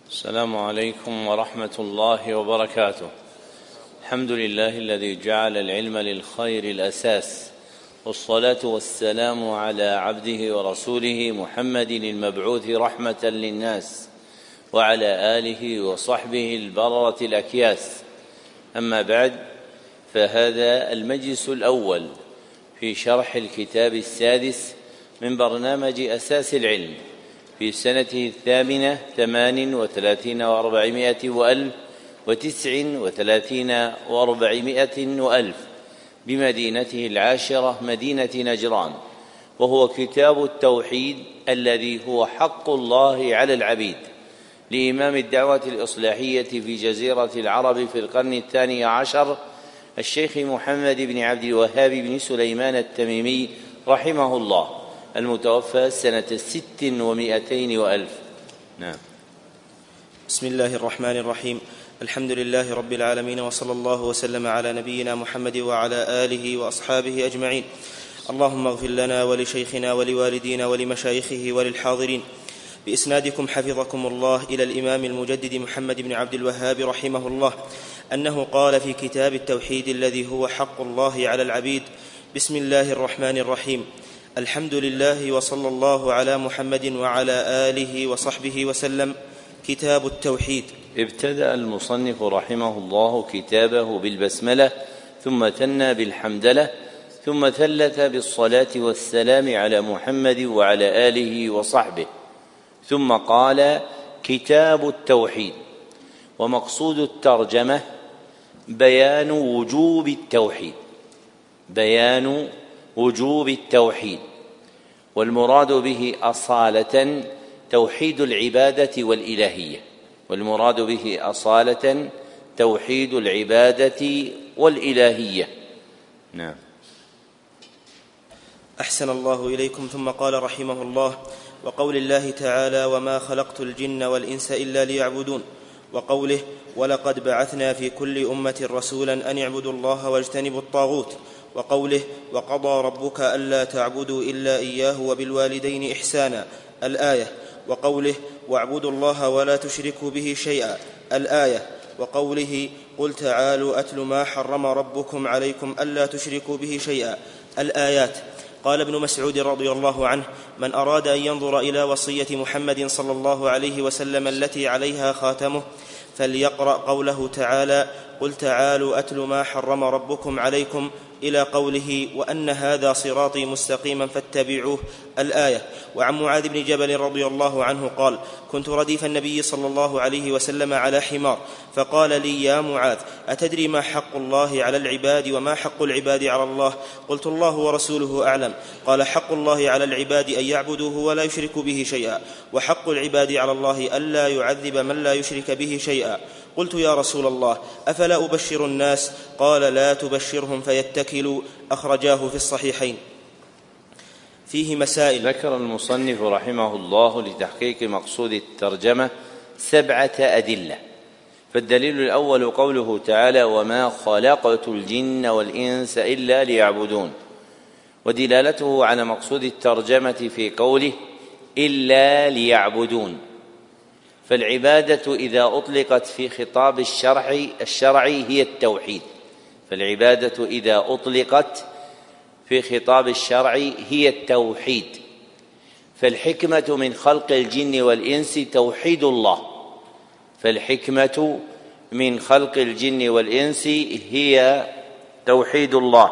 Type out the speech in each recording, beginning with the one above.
السلام عليكم ورحمة الله وبركاته. الحمد لله الذي جعل العلم للخير الأساس، والصلاة والسلام على عبده ورسوله محمد المبعوث رحمة للناس، وعلى آله وصحبه البررة الأكياس. أما بعد، فهذا المجلس الأول في شرح الكتاب السادس من برنامج أساس العلم في سنته 38 و400 وألف 39 و400 وألف بمدينته العاشرة مدينة نجران، وهو كتاب التوحيد الذي هو حق الله على العبيد لإمام الدعوة الإصلاحية في جزيرة العرب في القرن 12 الشيخ محمد بن عبد الوهاب بن سليمان التميمي رحمه الله، المتوفى سنة 600 وألف. نعم. بسم الله الرحمن الرحيم. الحمد لله رب العالمين، وصلى الله وسلم على نبينا محمد وعلى آله وأصحابه أجمعين. اللهم اغفر لنا ولشيخنا ولوالدينا ولمشايخه وللحاضرين. بإسنادكم حفظكم الله إلى الإمام المجدد محمد بن عبد الوهاب رحمه الله أنه قال في كتاب التوحيد الذي هو حق الله على العبيد: بسم الله الرحمن الرحيم. الحمد لله وصلى الله على محمد وعلى آله وصحبه وسلم. كتاب التوحيد. ابتدأ المصنف رحمه الله كتابه بالبسملة، ثم ثنى بالحمدلة، ثم ثلث بالصلاة والسلام على محمد وعلى آله وصحبه، ثم قال: كتاب التوحيد. ومقصود الترجمة بيان وجوب التوحيد، بيان وجوب التوحيد، والمراد به أصالة توحيد العبادة والإلهية، والمراد به أصالة توحيد العبادة والإلهية. نعم. أحسن الله إليكم. ثم قال رحمه الله: وقول الله تعالى: وما خلقت الجن والإنس إلا ليعبدون، وقوله: ولقد بعثنا في كل أمة رسولا أن اعبدوا الله واجتنبوا الطاغوت، وقوله: وقضى ربك ألا تعبدوا إلا إياه وبالوالدين إحسانا، الآية، وقوله: واعبدوا الله ولا تشركوا به شيئا، الآية، وقوله: قل تعالوا أتل ما حرم ربكم عليكم ألا تشركوا به شيئا، الآيات. قال ابن مسعود رضي الله عنه: من أراد أن ينظر إلى وصية محمد صلى الله عليه وسلم التي عليها خاتمه فليقرأ قوله تعالى: قل تعالوا أتل ما حرم ربكم عليكم، إلى قوله: وأن هذا صراطي مستقيما فاتبعوه، الآية. وعن معاذ بن جبل رضي الله عنه قال: كنت رديف النبي صلى الله عليه وسلم على حمار، فقال لي: يا معاذ، أتدري ما حق الله على العباد وما حق العباد على الله؟ قلت: الله ورسوله أعلم. قال: حق الله على العباد أن يعبدوه ولا يشركوا به شيئا، وحق العباد على الله ألا يعذب من لا يشرك به شيئا. قلت: يا رسول الله، أفلا أبشر الناس؟ قال: لا تبشرهم فيتكلوا، أخرجاه في الصحيحين. فيه مسائل. ذكر المصنف رحمه الله لتحقيق مقصود الترجمة 7 أدلة. فالدليل الأول قوله تعالى: وما خلقت الجن والإنس إلا ليعبدون، ودلالته على مقصود الترجمة في قوله: إلا ليعبدون. فالعبادة إذا أطلقت في خطاب الشرعي هي التوحيد، فالعبادة إذا أطلقت في خطاب الشرع هي التوحيد. فالحكمة من خلق الجن والإنس توحيد الله، فالحكمة من خلق الجن والإنس هي توحيد الله،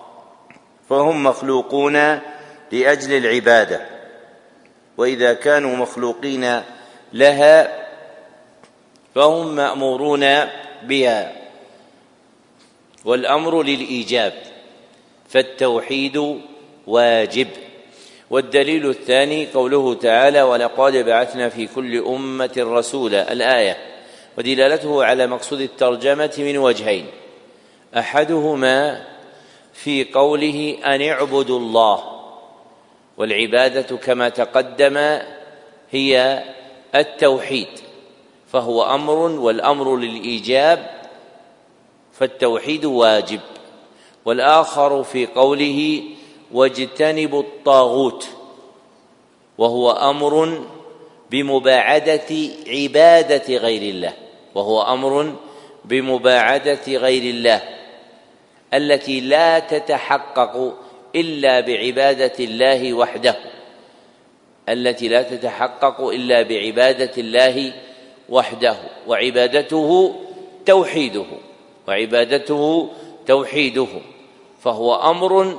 فهم مخلوقون لأجل العبادة، وإذا كانوا مخلوقين لها فهم مأمورون بها، والأمر للإيجاب، فالتوحيد واجب. والدليل الثاني قوله تعالى: ولقد بعثنا في كل أمة رسولا، الآية. ودلالته على مقصود الترجمة من وجهين: أحدهما في قوله أن اعبدوا الله، والعبادة كما تقدم هي التوحيد، فهو أمر، والأمر للإيجاب، فالتوحيد واجب. والآخر في قوله واجتنبوا الطاغوت، وهو أمر بمباعدة عبادة غير الله، وهو أمر بمباعدة غير الله التي لا تتحقق إلا بعبادة الله وحده، التي لا تتحقق إلا بعبادة الله وحده، وعبادته توحيده، فهو أمر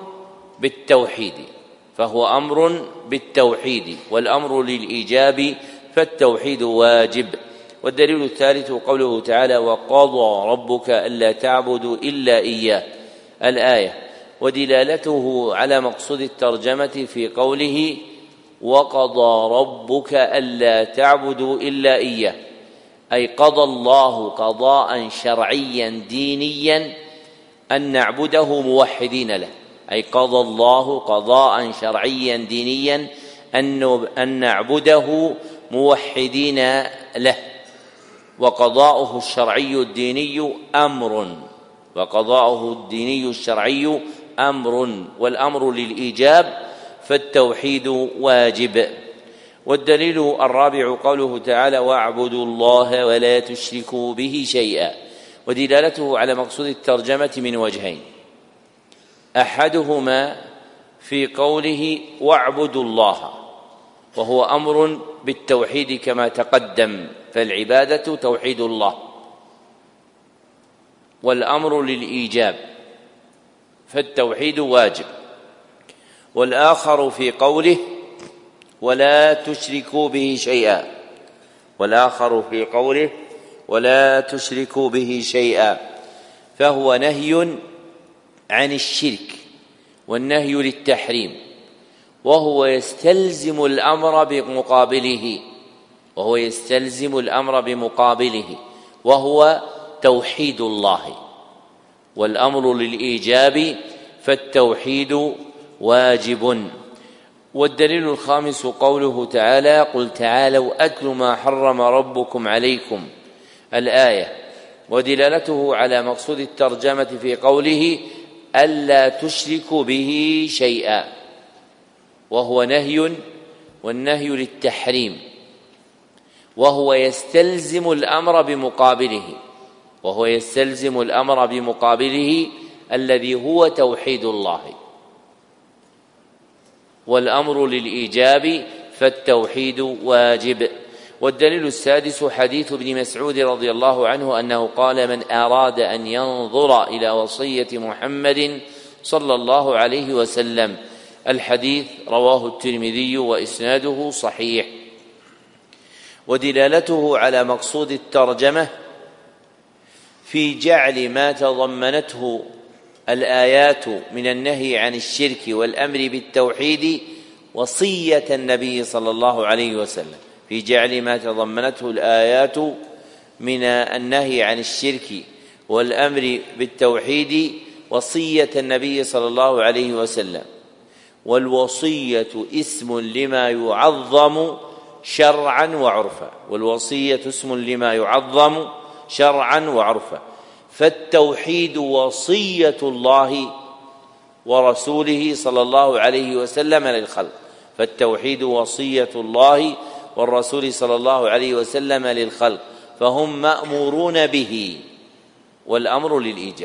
بالتوحيد، والأمر للإيجاب فالتوحيد واجب. والدليل الثالث قوله تعالى: وقضى ربك ألا تعبدوا إلا إياه، الآية، ودلالته على مقصود الترجمة في قوله: وقضى ربك ألا تعبدوا إلا إياه، أي قضى الله قضاء شرعيا دينيا أن نعبده موحدين له، أي قضى الله قضاء شرعيا دينيا أن نعبده موحدين له. وقضاؤه الشرعي الديني أمر، والأمر للإيجاب فالتوحيد واجب. والدليل الرابع قوله تعالى: واعبدوا الله ولا تشركوا به شيئا، ودلالته على مقصود الترجمة من وجهين: أحدهما في قوله واعبدوا الله، وهو أمر بالتوحيد كما تقدم، فالعبادة توحيد الله، والأمر للإيجاب فالتوحيد واجب. والآخر في قوله ولا تشركوا به شيئا، فهو نهي عن الشرك، والنهي للتحريم، وهو يستلزم الأمر بمقابله، وهو توحيد الله، والأمر للإيجاب فالتوحيد واجب. والدليل الخامس قوله تعالى: قل تعالوا أتل ما حرم ربكم عليكم، الآية، ودلالته على مقصود الترجمة في قوله ألا تشركوا به شيئا، وهو نهي، والنهي للتحريم، وهو يستلزم الأمر بمقابله الذي هو توحيد الله، والأمر للإيجاب فالتوحيد واجب. والدليل السادس حديث ابن مسعود رضي الله عنه أنه قال: من أراد أن ينظر إلى وصية محمد صلى الله عليه وسلم، الحديث رواه الترمذي وإسناده صحيح. ودلالته على مقصود الترجمة في جعل ما تضمنته الآيات من النهي عن الشرك والأمر بالتوحيد وصية النبي صلى الله عليه وسلم، في جعل ما تضمنته الآيات من النهي عن الشرك والأمر بالتوحيد وصية النبي صلى الله عليه وسلم. والوصية اسم لما يعظم شرعا وعرفا، فالتوحيد وصية الله ورسوله صلى الله عليه وسلم للخلق، فهم مأمورون به والأمر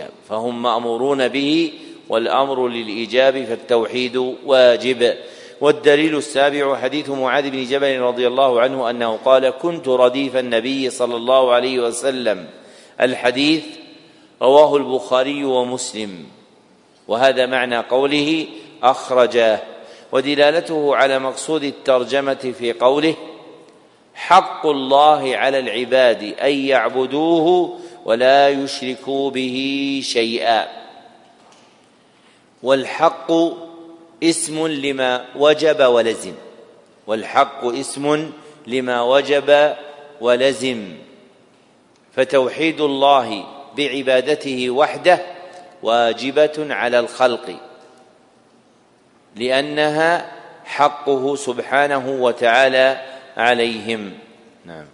للإيجاب، فالتوحيد واجب. والدليل السابع حديث معاذ بن جبل رضي الله عنه أنه قال: كنت رديف النبي صلى الله عليه وسلم، الحديث رواه البخاري ومسلم، وهذا معنى قوله أخرجاه. ودلالته على مقصود الترجمة في قوله: حق الله على العباد أن يعبدوه ولا يشركوا به شيئا. والحق اسم لما وجب ولزم، فتوحيد الله بعبادته وحده واجبة على الخلق، لأنها حقه سبحانه وتعالى عليهم. نعم.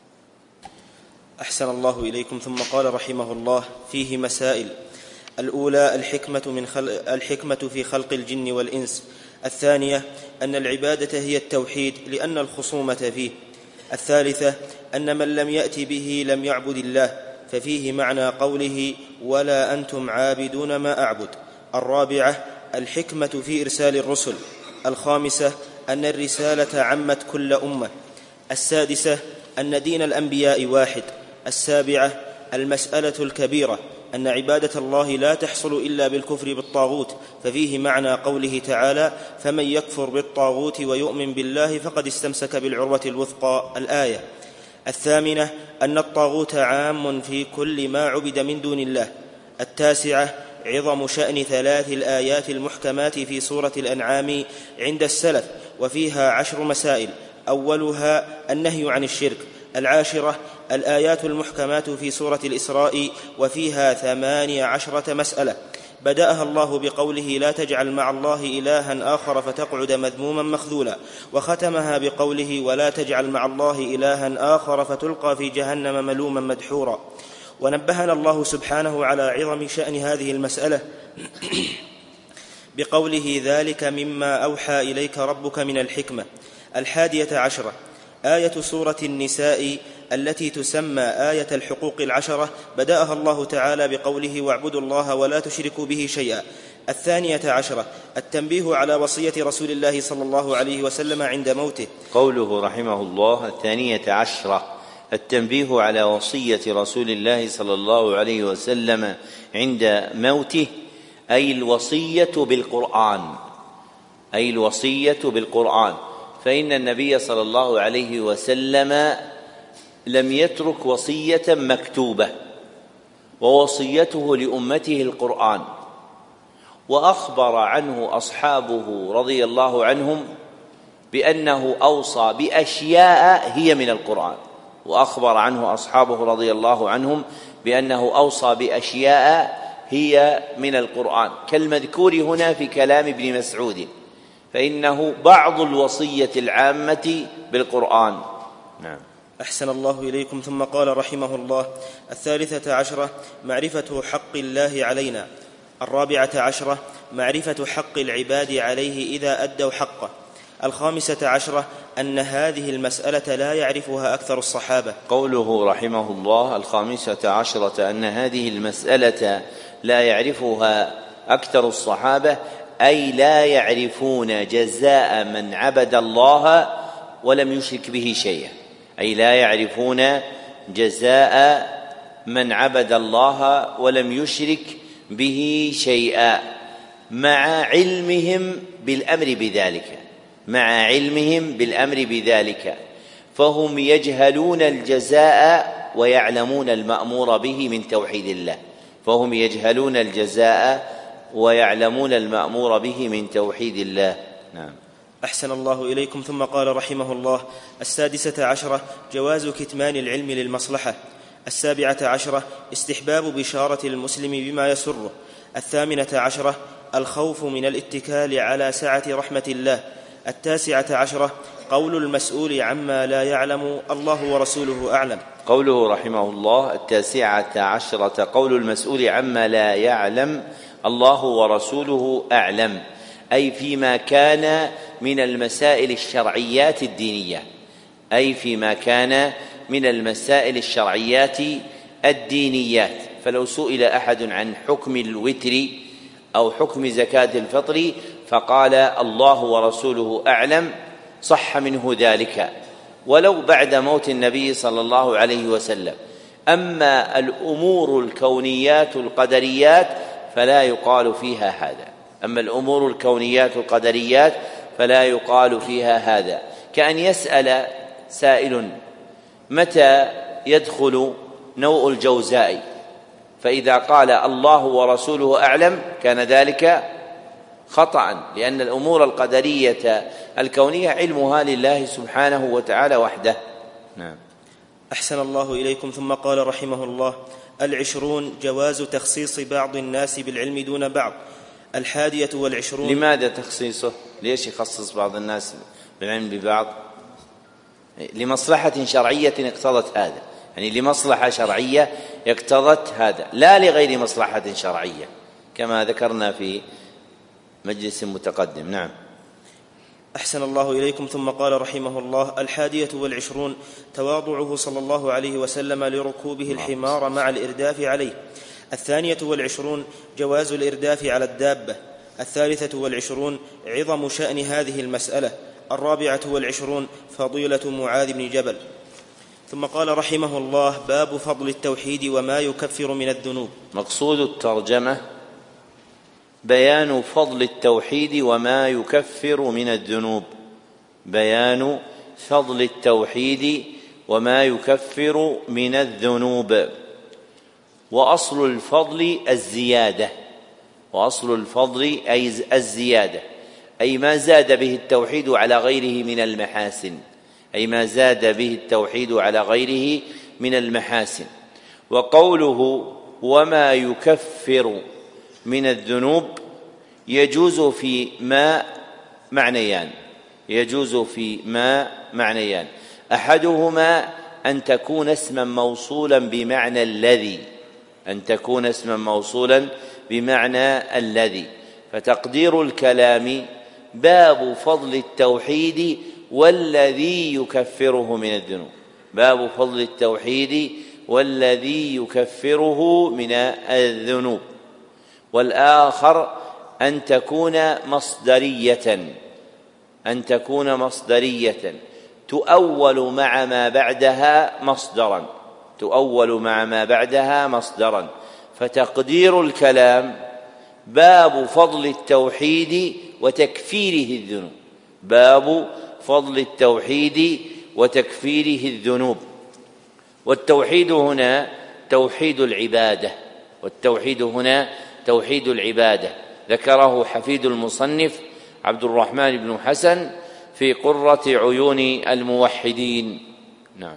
أحسن الله إليكم. ثم قال رحمه الله: فيه مسائل. الأولى الحكمة في خلق الجن والإنس. الثانية أن العبادة هي التوحيد لأن الخصومة فيه. الثالثة أن من لم يأت به لم يعبد الله، ففيه معنى قوله ولا أنتم عابدون ما أعبد. الرابعة الحكمة في إرسال الرسل. الخامسة أن الرسالة عمت كل أمة. السادسة أن دين الأنبياء واحد. السابعة المسألة الكبيرة أن عبادة الله لا تحصل إلا بالكفر بالطاغوت، ففيه معنى قوله تعالى فمن يكفر بالطاغوت ويؤمن بالله فقد استمسك بالعروة الوثقى، الآية. الثامنة أن الطاغوت عام في كل ما عبد من دون الله. التاسعة عظم شأن 3 الآيات المحكمات في سورة الأنعام عند السلف، وفيها 10 مسائل، أولها النهي عن الشرك. العاشرة الآيات المحكمات في سورة الإسراء، وفيها 18 مسألة، بدأها الله بقوله لا تجعل مع الله إلها آخر فتقعد مذموما مخذولا، وختمها بقوله ولا تجعل مع الله إلها آخر فتلقى في جهنم ملوما مدحورا. ونبهنا الله سبحانه على عظم شأن هذه المسألة بقوله ذلك مما أوحى إليك ربك من الحكمة. 11 آية سورة النساء التي تسمى آية الحقوق 10 بدأها الله تعالى بقوله واعبدوا الله ولا تشركوا به شيئا. 12 التنبيه على وصية رسول الله صلى الله عليه وسلم عند موته. قوله رحمه الله 12 التنبيه على وصية رسول الله صلى الله عليه وسلم عند موته، أي الوصية بالقرآن، أي الوصية بالقرآن، فإن النبي صلى الله عليه وسلم لم يترك وصية مكتوبة، ووصيته لأمته القرآن، وأخبر عنه أصحابه رضي الله عنهم بأنه أوصى بأشياء هي من القرآن، وأخبر عنه أصحابه رضي الله عنهم بأنه أوصى بأشياء هي من القرآن، كالمذكور هنا في كلام ابن مسعود، فإنه بعض الوصية العامة بالقرآن. نعم. أحسن الله إليكم. ثم قال رحمه الله 13 معرفة حق الله علينا. 14 معرفة حق العباد عليه إذا أدوا حقه. 15 أن هذه المسألة لا يعرفها أكثر الصحابة. قوله رحمه الله 15 أن هذه المسألة لا يعرفها أكثر الصحابة، أي لا يعرفون جزاء من عبد الله ولم يشرك به شيئا، أي لا يعرفون جزاء من عبد الله ولم يشرك به شيئا، مع علمهم بالأمر بذلك، مع علمهم بالأمر بذلك، فهم يجهلون الجزاء ويعلمون المأمور به من توحيد الله، فهم يجهلون الجزاء ويعلمون المأمور به من توحيد الله. نعم. أحسن الله إليكم. ثم قال رحمه الله 16 جواز كتمان العلم للمصلحة. 17 استحباب بشارة المسلم بما يسره. 18 الخوف من الاتكال على سعة رحمة الله. 19 قول المسؤول عما لا يعلم الله ورسوله أعلم. قوله رحمه الله 19 قول المسؤول عما لا يعلم الله ورسوله أعلم، أي فيما كان من المسائل الشرعيات الدينية، أي فيما كان من المسائل الشرعيات الدينيات. فلو سئل أحد عن حكم الوتر أو حكم زكاة الفطر فقال الله ورسوله أعلم صح منه ذلك ولو بعد موت النبي صلى الله عليه وسلم. أما الأمور الكونيات القدريات فلا يقال فيها هذا، أما الأمور الكونيات القدريات فلا يقال فيها هذا، كأن يسأل سائل متى يدخل نوء الجوزاء، فإذا قال الله ورسوله أعلم كان ذلك خطأ، لأن الأمور القدرية الكونية علمها لله سبحانه وتعالى وحده. نعم. أحسن الله إليكم. ثم قال رحمه الله 20 جواز تخصيص بعض الناس بالعلم دون بعض. 21 لماذا تخصيصه؟ ليش يخصص بعض الناس بالعلم ببعض؟ لمصلحة شرعية اقتضت هذا، يعني لمصلحة شرعية اقتضت هذا، لا لغير مصلحة شرعية كما ذكرنا في مجلس متقدم. نعم. أحسن الله إليكم. ثم قال رحمه الله: 21 تواضعه صلى الله عليه وسلم لركوبه الحمار مع الإرداف عليه. 22 جواز الإرداف على الدابة. 23 عظم شأن هذه المسألة. 24 فضيلة معاذ بن جبل. ثم قال رحمه الله: باب فضل التوحيد وما يكفر من الذنوب. مقصود الترجمة بيان فضل التوحيد وما يكفر من الذنوب. بيان فضل التوحيد وما يكفر من الذنوب. وأصل الفضل الزيادة. وأصل الفضل أي الزيادة، أي ما زاد به التوحيد على غيره من المحاسن. أي ما زاد به التوحيد على غيره من المحاسن. وقوله وما يكفر من الذنوب يجوز في ما معنيان. يجوز في ما معنيان. أحدهما أن تكون اسما موصولا بمعنى الذي. أن تكون اسما موصولا بمعنى الذي، فتقدير الكلام باب فضل التوحيد والذي يكفره من الذنوب. باب فضل التوحيد والذي يكفره من الذنوب. والآخر أن تكون مصدرية. أن تكون مصدرية تؤول مع ما بعدها مصدرا. تؤول مع ما بعدها مصدرا. فتقدير الكلام باب فضل التوحيد وتكفيره الذنوب. باب فضل التوحيد وتكفيره الذنوب. والتوحيد هنا توحيد العبادة. والتوحيد هنا توحيد العبادة. ذكره حفيد المصنف عبد الرحمن بن حسن في قرة عيون الموحدين. نعم.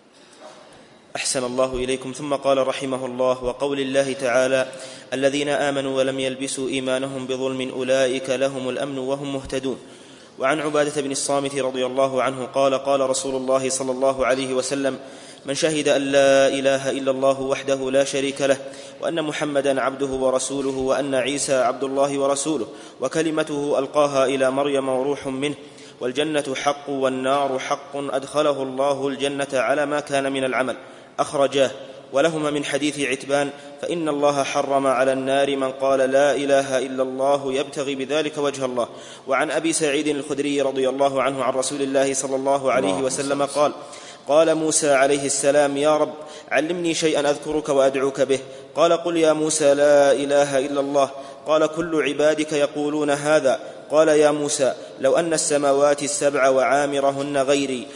أحسن الله إليكم. ثم قال رحمه الله: وقول الله تعالى: الذين آمنوا ولم يلبسوا إيمانهم بظلم أولئك لهم الأمن وهم مهتدون. وعن عبادة بن الصامت رضي الله عنه قال: قال رسول الله صلى الله عليه وسلم: من شهد أن لا إله إلا الله وحده لا شريك له، وأن محمدا عبده ورسوله، وأن عيسى عبد الله ورسوله، وكلمته ألقاها إلى مريم وروح منه، والجنة حق والنار حق، أدخله الله الجنة على ما كان من العمل. أخرجاه. ولهما من حديث عتبان: فإن الله حرم على النار من قال لا إله إلا الله يبتغي بذلك وجه الله. وعن أبي سعيد الخدري رضي الله عنه عن رسول الله صلى الله عليه وسلم قال: قال موسى عليه السلام: يا رب علمني شيئا أذكرك وأدعوك به. قال: قل يا موسى لا إله إلا الله. قال: كل عبادك يقولون هذا. قال: يا موسى لو أن السماوات السبع وعامرهن غيري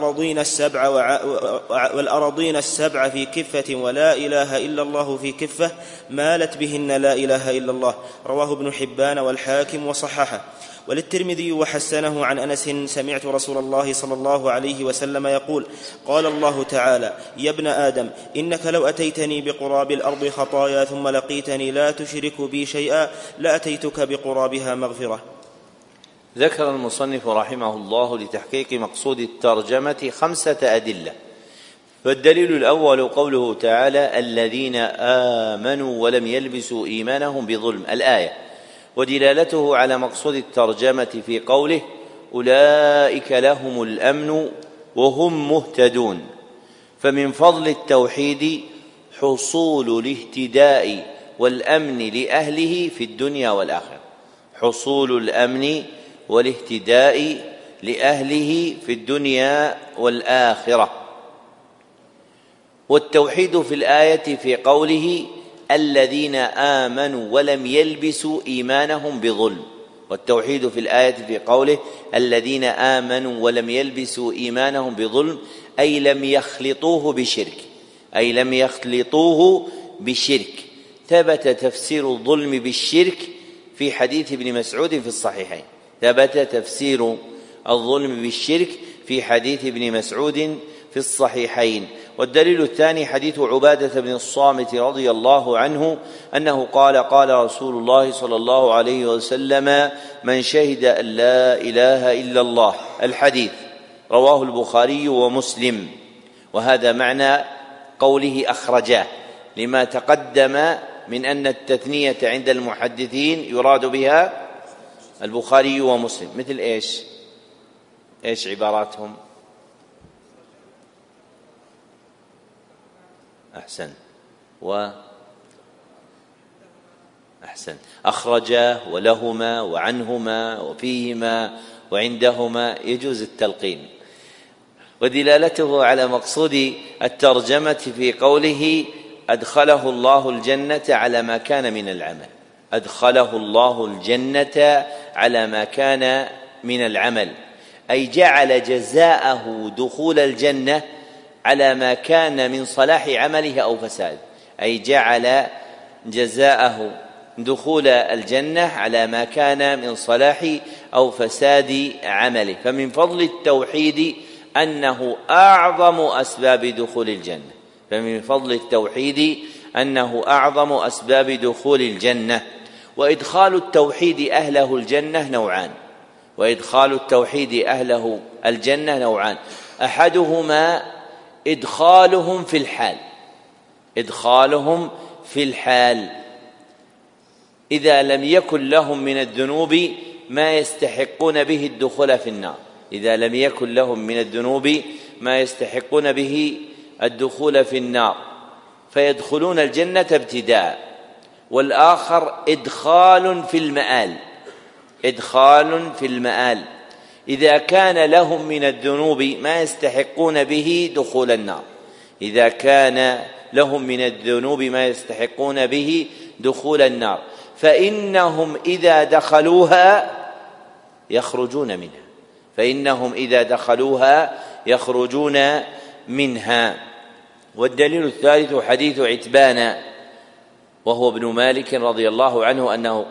والأرضين السبع في كفة ولا إله إلا الله في كفة مالت بهن لا إله إلا الله. رواه ابن حبان والحاكم وصححه. وللترمذي وحسنه عن أنس: سمعت رسول الله صلى الله عليه وسلم يقول: قال الله تعالى: يا ابن آدم إنك لو أتيتني بقراب الأرض خطايا ثم لقيتني لا تشرك بي شيئا لأتيتك بقرابها مغفرة. ذكر المصنف رحمه الله لتحقيق مقصود الترجمة 5 أدلة. فالدليل الأول قوله تعالى: الذين آمنوا ولم يلبسوا إيمانهم بظلم، الآية. ودلالته على مقصود الترجمة في قوله: أولئك لهم الأمن وهم مهتدون. فمن فضل التوحيد حصول الاهتداء والأمن لأهله في الدنيا والآخرة. حصول الأمن والاهتداء لأهله في الدنيا والآخرة. والتوحيد في الآية في قوله: الذين آمنوا ولم يلبسوا إيمانهم بظلم. والتوحيد في الآية في قوله: الذين آمنوا ولم يلبسوا إيمانهم بظلم، أي لم يخلطوه بشرك. أي لم يخلطوه بشرك. ثبت تفسير الظلم بالشرك في حديث ابن مسعود في الصحيحين. ثبت تفسير الظلم بالشرك في حديث ابن مسعود في الصحيحين. والدليل الثاني حديث عبادة بن الصامت رضي الله عنه أنه قال: قال رسول الله صلى الله عليه وسلم: من شهد أن لا إله إلا الله. الحديث رواه البخاري ومسلم. وهذا معنى قوله أخرجاه، لما تقدم من أن التثنية عند المحدثين يراد بها البخاري ومسلم. مثل إيش؟ إيش عباراتهم؟ أحسن أحسن، أخرجا ولهما وعنهما وفيهما وعندهما، يجوز التلقين. ودلالته على مقصود الترجمة في قوله أدخله الله الجنة على ما كان من العمل، أدخله الله الجنة على ما كان من العمل، أي جعل جزاءه دخول الجنة على ما كان من صلاح عمله أو فساد، أي جعل جزاءه دخول الجنة على ما كان من صلاح أو فساد عمله. فمن فضل التوحيد أنه أعظم أسباب دخول الجنة، فمن فضل التوحيد أنه أعظم أسباب دخول الجنة. وإدخال التوحيد أهله الجنة نوعان، وإدخال التوحيد أهله الجنة نوعان، أحدهما إدخالهم في الحال، إدخالهم في الحال إذا لم يكن لهم من الذنوب ما يستحقون به الدخول في النار، إذا لم يكن لهم من الذنوب ما يستحقون به الدخول في النار فيدخلون الجنة ابتداء. والآخر إدخال في المآل، إدخال في المآل إذا كان لهم من الذنوب ما يستحقون به دخول النار، إذا كان لهم من الذنوب ما يستحقون به دخول النار فإنهم إذا دخلوها يخرجون منها، فإنهم إذا دخلوها يخرجون منها. والدليل الثالث حديث عتبان وهو ابن مالك رضي الله عنه أنه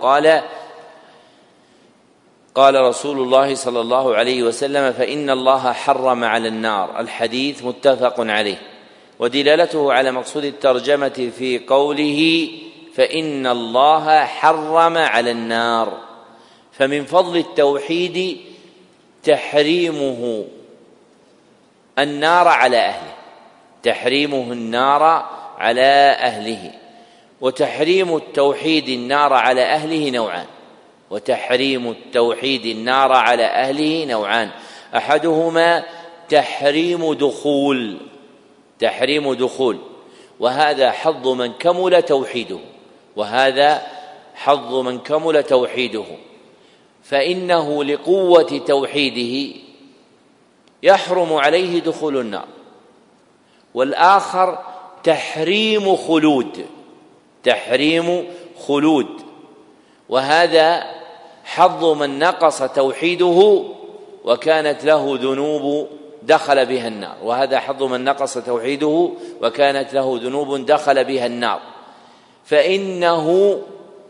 قال رسول الله صلى الله عليه وسلم فإن الله حرم على النار، الحديث متفق عليه. ودلالته على مقصود الترجمة في قوله فإن الله حرم على النار، فمن فضل التوحيد تحريمه النار على أهله، تحريمه النار على أهله. وتحريم التوحيد النار على أهله نوعان، وتحريم التوحيد النار على أهله نوعان، أحدهما تحريم دخول، تحريم دخول، وهذا حظ من كمل توحيده، وهذا حظ من كمل توحيده، فإنه لقوة توحيده يحرم عليه دخول النار. والآخر تحريم خلود، تحريم خلود، وهذا حظ من نقص توحيده وكانت له ذنوب دخل بها النار، وهذا حظ من نقص توحيده وكانت له ذنوب دخل بها النار، فإنه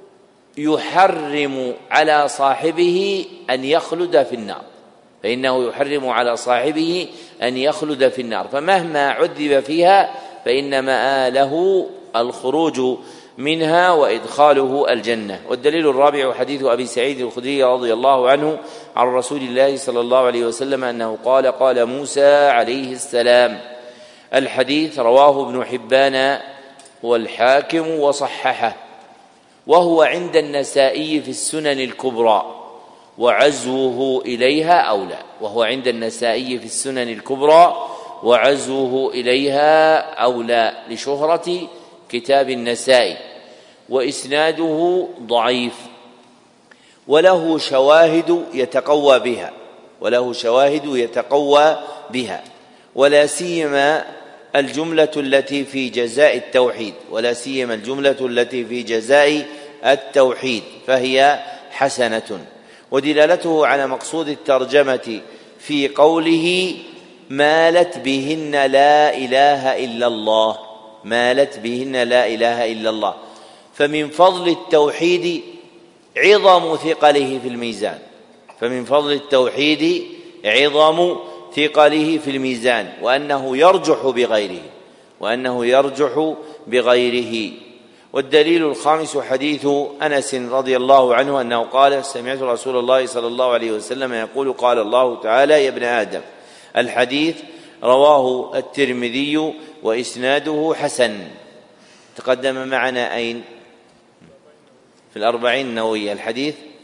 يحرم على صاحبه أن يخلد في النار، فإنه يحرم على صاحبه أن يخلد في النار، فمهما عذب فيها فإن مآله الخروج منها وإدخاله الجنة. والدليل الرابع حديث أبي سعيد الخدري رضي الله عنه عن رسول الله صلى الله عليه وسلم أنه قال موسى عليه السلام، الحديث رواه ابن حبان والحاكم وصححه، وهو عند النسائي في السنن الكبرى وعزوه إليها أولى، وهو عند النسائي في السنن الكبرى وعزوه إليها أولى لشهرة كتاب النسائي، وإسناده ضعيف وله شواهد يتقوى بها، وله شواهد يتقوى بها، ولا سيما الجملة التي في جزاء التوحيد، ولا سيما الجملة التي في جزاء التوحيد فهي حسنة. ودلالته على مقصود الترجمة في قوله مالت بهن لا إله إلا الله، مالت بهن لا إله إلا الله، فمن فضل التوحيد عظم ثقله في الميزان، فمن فضل التوحيد عظم ثقله في الميزان، وأنه يرجح بغيره، وأنه يرجح بغيره. والدليل الخامس حديث أنس رضي الله عنه أنه قال سمعت رسول الله صلى الله عليه وسلم يقول قال الله تعالى يا ابن آدم، الحديث رواه الترمذي وإسناده حسن. تقدم معنا أين؟ في الأربعين النووية الحديث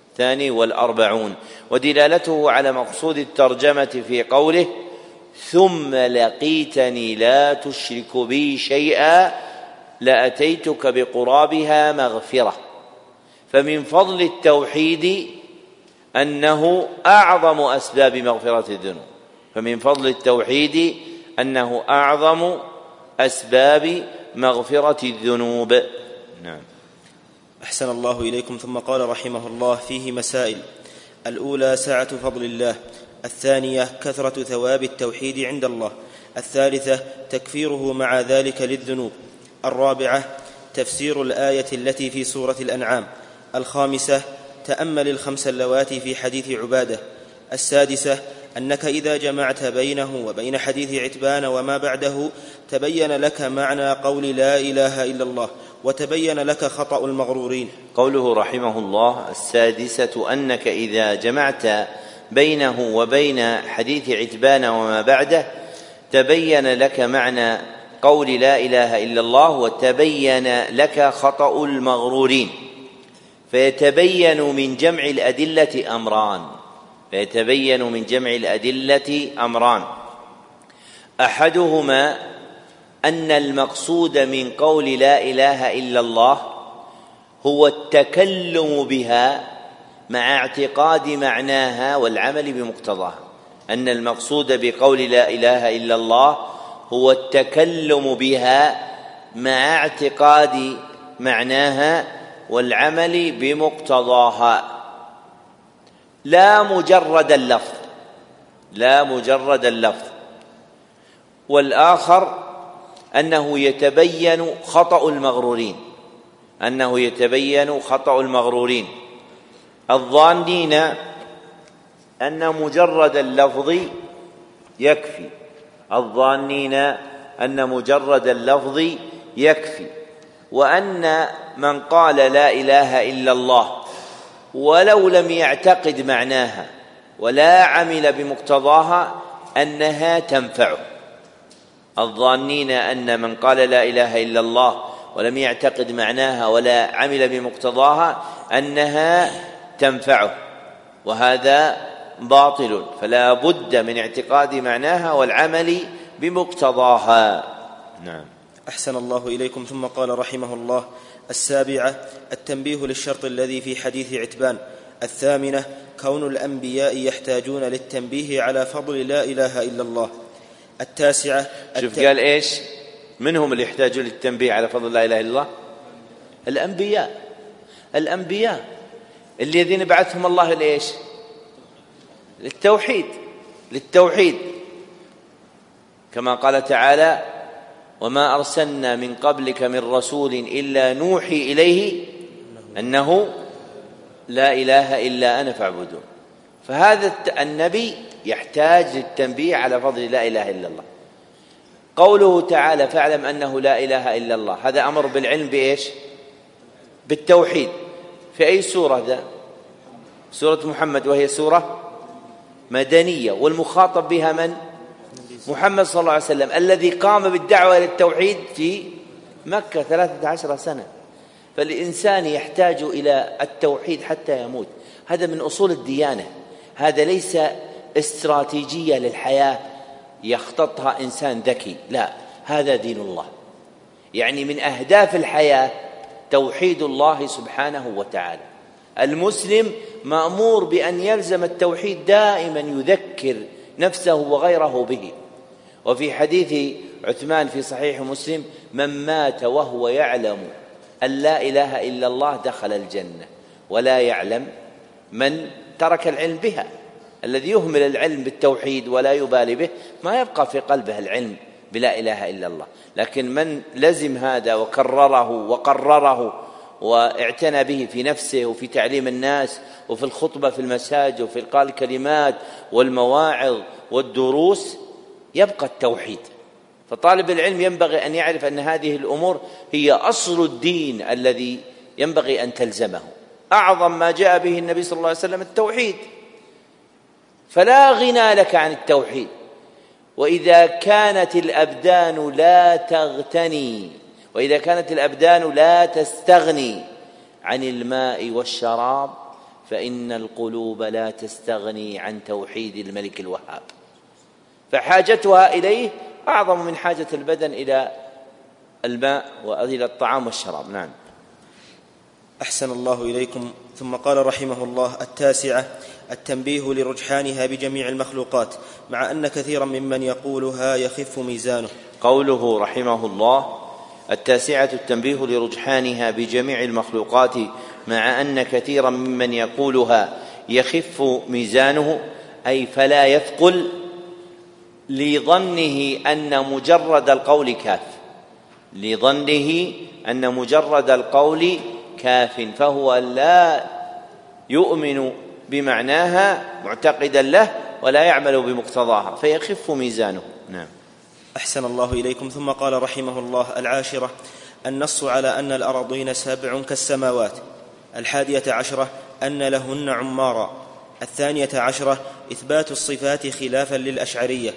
الثاني والأربعون. ودلالته على مقصود الترجمة في قوله ثم لقيتني لا تشرك بي شيئا لأتيتك بقرابها مغفرة. فمن فضل التوحيد أنه أعظم أسباب مغفرة الذنوب، فمن فضل التوحيد أنه أعظم أسباب مغفرة الذنوب. نعم. أحسن الله إليكم. ثم قال رحمه الله: فيه مسائل: الأولى سعة فضل الله، الثانية كثرة ثواب التوحيد عند الله، الثالثة تكفيره مع ذلك للذنوب، الرابعة تفسير الآية التي في سورة الأنعام، الخامسة تأمل الخمس اللواتي في حديث عبادة، السادسة أنك إذا جمعت بينه وبين حديث عتبان وما بعده تبين لك معنى قول لا إله إلا الله وتبين لك خطأ المغرورين. قوله رحمه الله: السادسة أنك إذا جمعت بينه وبين حديث عتبان وما بعده تبين لك معنى قول لا إله إلا الله وتبين لك خطأ المغرورين. فيتبين من جمع الأدلة أمران، أحدهما أن المقصود من قول لا إله إلا الله هو التكلم بها مع اعتقاد معناها والعمل بمقتضاها. أن المقصود بقول لا إله إلا الله هو التكلم بها مع اعتقاد معناها والعمل بمقتضاها، لا مجرد اللفظ. والآخر أنه يتبين خطأ المغرورين الظانين أن مجرد اللفظ يكفي، وأن من قال لا إله إلا الله ولو لم يعتقد معناها ولا عمل بمقتضاها أنها تنفعه. الظانين أن من قال لا إله إلا الله ولم يعتقد معناها ولا عمل بمقتضاها أنها تنفعه، وهذا باطل، فلا بد من اعتقاد معناها والعمل بمقتضاها. نعم. أحسن الله إليكم. ثم قال رحمه الله: السابعة التنبيه للشرط الذي في حديث عتبان، الثامنة كون الأنبياء يحتاجون للتنبيه على فضل لا إله إلا الله، التاسعة شوف قال إيش؟ من هم اللي يحتاجون للتنبيه على فضل لا إله إلا الله؟ الأنبياء الذين بعثهم الله لإيش؟ للتوحيد، كما قال تعالى: وما أرسلنا من قبلك من رسول إلا نوحي إليه أنه لا إله إلا أنا فاعبدون. فهذا النبي يحتاج للتنبيه على فضل لا إله إلا الله. قوله تعالى: فاعلم أنه لا إله إلا الله، هذا أمر بالعلم بإيش؟ بالتوحيد. في أي سورة ذا؟ سورة محمد، وهي سورة مدنية، والمخاطب بها من؟ محمد صلى الله عليه وسلم، الذي قام بالدعوة إلى التوحيد في مكة 13 سنة. فالإنسان يحتاج إلى التوحيد حتى يموت، هذا من أصول الديانة، هذا ليس استراتيجية للحياة يخططها إنسان ذكي، لا، هذا دين الله. يعني من أهداف الحياة توحيد الله سبحانه وتعالى. المسلم مأمور بأن يلزم التوحيد دائما، يذكر نفسه وغيره به. وفي حديث عثمان في صحيح مسلم: من مات وهو يعلم أن لا إله إلا الله دخل الجنة، ولا يعلم من ترك العلم بها. الذي يهمل العلم بالتوحيد ولا يبالي به ما يبقى في قلبه العلم بلا إله إلا الله. لكن من لزم هذا وقرره واعتنى به في نفسه وفي تعليم الناس وفي الخطبة في المساجد وفي إلقاء الكلمات والمواعظ والدروس، يبقى التوحيد. فطالب العلم ينبغي أن يعرف أن هذه الأمور هي أصل الدين الذي ينبغي أن تلزمه. أعظم ما جاء به النبي صلى الله عليه وسلم التوحيد، فلا غنى لك عن التوحيد. وإذا كانت الأبدان لا تستغني عن الماء والشراب فإن القلوب لا تستغني عن توحيد الملك الوهاب، فحاجتها إليه أعظم من حاجة البدن إلى الماء وإلى الطعام والشراب. نعم. أحسن الله إليكم. ثم قال رحمه الله: 9 التنبيه لرجحانها بجميع المخلوقات، مع أن كثيرا ممن يقولها يخف ميزانه. قوله رحمه الله: 9 التنبيه لرجحانها بجميع المخلوقات، مع أن كثيرا ممن يقولها يخف ميزانه، أي فلا يثقل، لظنه أن مجرد القول كاف، لظنه أن مجرد القول كاف، فهو لا يؤمن بمعناها معتقدا له ولا يعمل بمقتضاها، فيخف ميزانه. نعم. أحسن الله إليكم. ثم قال رحمه الله: 10 النص على أن الأراضين 7 كالسماوات. 11 أن لهن عمارا. 12 إثبات الصفات خلافا للأشعرية.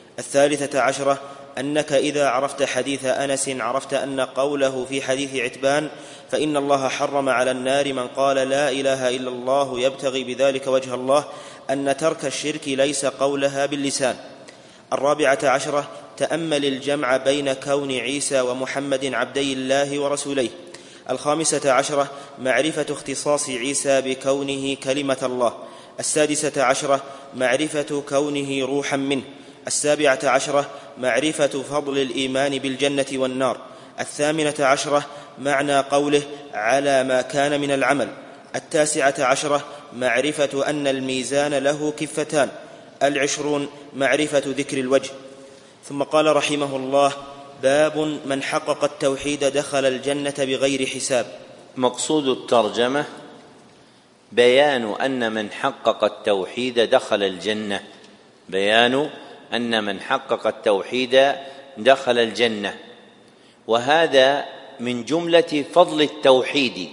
13 أنك إذا عرفت حديث أنس عرفت أن قوله في حديث عتبان: فإن الله حرم على النار من قال لا إله إلا الله يبتغي بذلك وجه الله، أن ترك الشرك ليس قولها باللسان. 14 تأمل الجمع بين كون عيسى ومحمد عبدي الله ورسوليه. 15 معرفة اختصاص عيسى بكونه كلمة الله. 16 معرفة كونه روحا منه. 17 معرفة فضل الإيمان بالجنة والنار. 18 معنى قوله على ما كان من العمل. 19 معرفة أن الميزان له كفتان. 20 معرفة ذكر الوجه. ثم قال رحمه الله: باب من حقق التوحيد دخل الجنة بغير حساب. مقصود الترجمة بيان أن من حقق التوحيد دخل الجنة، بيان أن من حقق التوحيد دخل الجنة، وهذا من جملة فضل التوحيد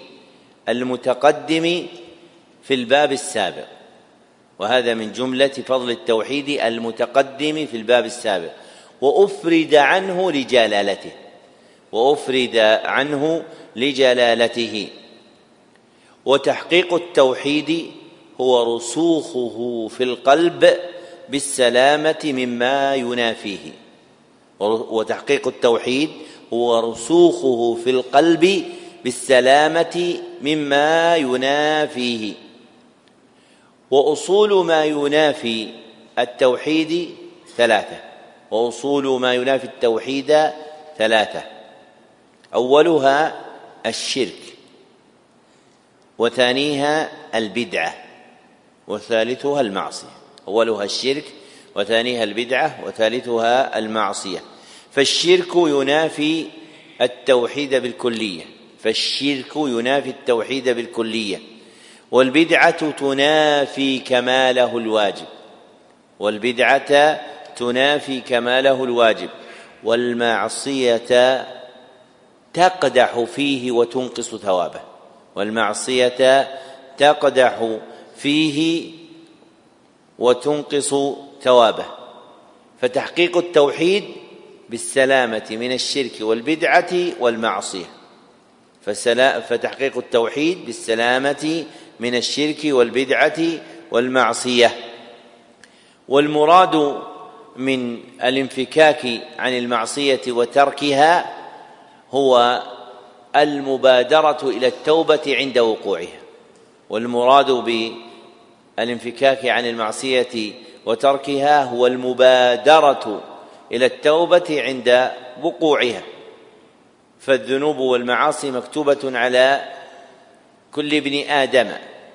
المتقدم في الباب السابق، وهذا من جملة فضل التوحيد المتقدم في الباب السابق، وأفرد عنه لجلالته، وأفرد عنه لجلالته. وتحقيق التوحيد هو رسوخه في القلب بالسلامة مما ينافيه، وتحقيق التوحيد هو رسوخه في القلب بالسلامة مما ينافيه. وأصول ما ينافي التوحيد 3، وأصول ما ينافي التوحيد 3: أولها الشرك، وثانيها البدعة، وثالثها المعصية. أولها الشرك، وثانيها البدعة، وثالثها المعصية. فالشرك ينافي التوحيد بالكلية، فالشرك ينافي التوحيد بالكلية، والبدعة تنافي كماله الواجب، والبدعة تنافي كماله الواجب، والمعصية تقدح فيه وتنقص ثوابه، والمعصية تقدح فيه وتنقص ثوابه. فتحقيق التوحيد بالسلامة من الشرك والبدعة والمعصية، فتحقيق التوحيد بالسلامة من الشرك والبدعة والمعصية. والمراد من الانفكاك عن المعصية وتركها هو المبادرة إلى التوبة عند وقوعها، والمراد بالانفكاك عن المعصية وتركها هو المبادرة إلى التوبة عند وقوعها. فالذنوب والمعاصي مكتوبة على كل ابن آدم،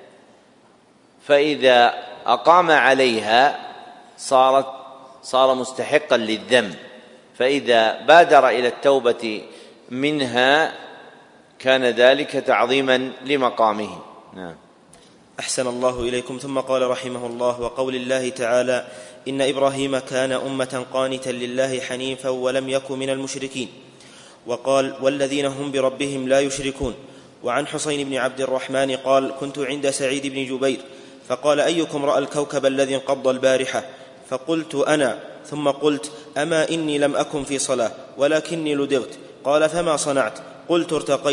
فإذا أقام عليها صار مستحقا للذنب، فإذا بادر إلى التوبة منها كان ذلك تعظيما لمقامه. نعم. أحسن الله إليكم. ثم قال رحمه الله: وقول الله تعالى: إن إبراهيم كان أمة قانتا لله حنيفا ولم يك من المشركين. وقال: والذين هم بربهم لا يشركون. وعن حسين بن عبد الرحمن قال: كنت عند سعيد بن جبير فقال: أيكم رأى الكوكب الذي انقض البارحة؟ فقلت: أنا. ثم قلت: أما إني لم أكن في صلاة ولكني لدغت. قال: فما صنعت؟ قلت: ارتقيت.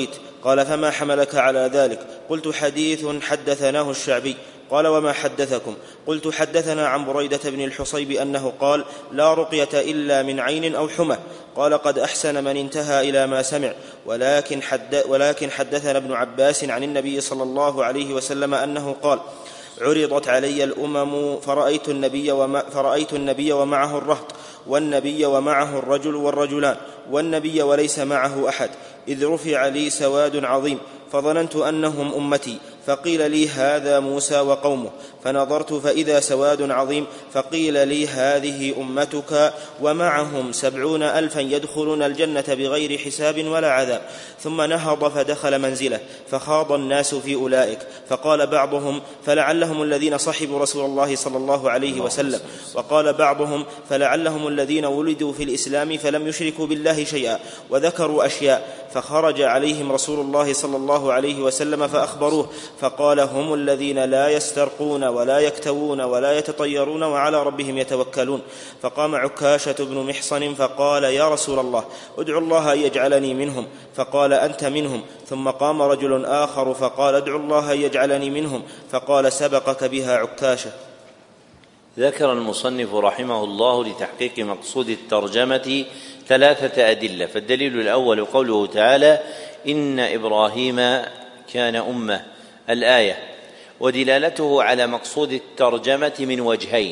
قال: فما حملك على ذلك؟ قلت: حديث حدثناه الشعبي. قال: وما حدثكم؟ قلت: حدثنا عن بريدة بن الحصيب أنه قال: لا رقية إلا من عين أو حمى. قال: قد أحسن من انتهى إلى ما سمع، ولكن حدثنا ابن عباس عن النبي صلى الله عليه وسلم أنه قال: عرضت علي الأمم فرأيت النبي ومعه الرهط، والنبي ومعه الرجل والرجلان، والنبي وليس معه أحد، إذ رفع لي سواد عظيم فظننت أنهم أمتي، فقيل لي: هذا موسى وقومه، فنظرت فإذا سواد عظيم، فقيل لي: هذه أمتك ومعهم 70,000 يدخلون الجنة بغير حساب ولا عذاب. ثم نهض فدخل منزله، فخاض الناس في أولئك، فقال بعضهم: فلعلهم الذين صحبوا رسول الله صلى الله عليه وسلم، وقال بعضهم: فلعلهم الذين ولدوا في الإسلام فلم يشركوا بالله شيئا، وذكروا أشياء، فخرج عليهم رسول الله صلى الله عليه وسلم فأخبروه، فقال: هم الذين لا يسترقون ولا يكتوون ولا يتطيرون وعلى ربهم يتوكلون. فقام عكاشة بن محصن فقال: يا رسول الله، ادعو الله أن يجعلني منهم. فقال: أنت منهم. ثم قام رجل آخر فقال: ادعو الله أن يجعلني منهم. فقال: سبقك بها عكاشة. ذكر المصنف رحمه الله لتحقيق مقصود الترجمة 3 أدلة. فالدليل الأول قوله تعالى: إن إبراهيم كان أمة، الآية، ودلالته على مقصود الترجمة من وجهين: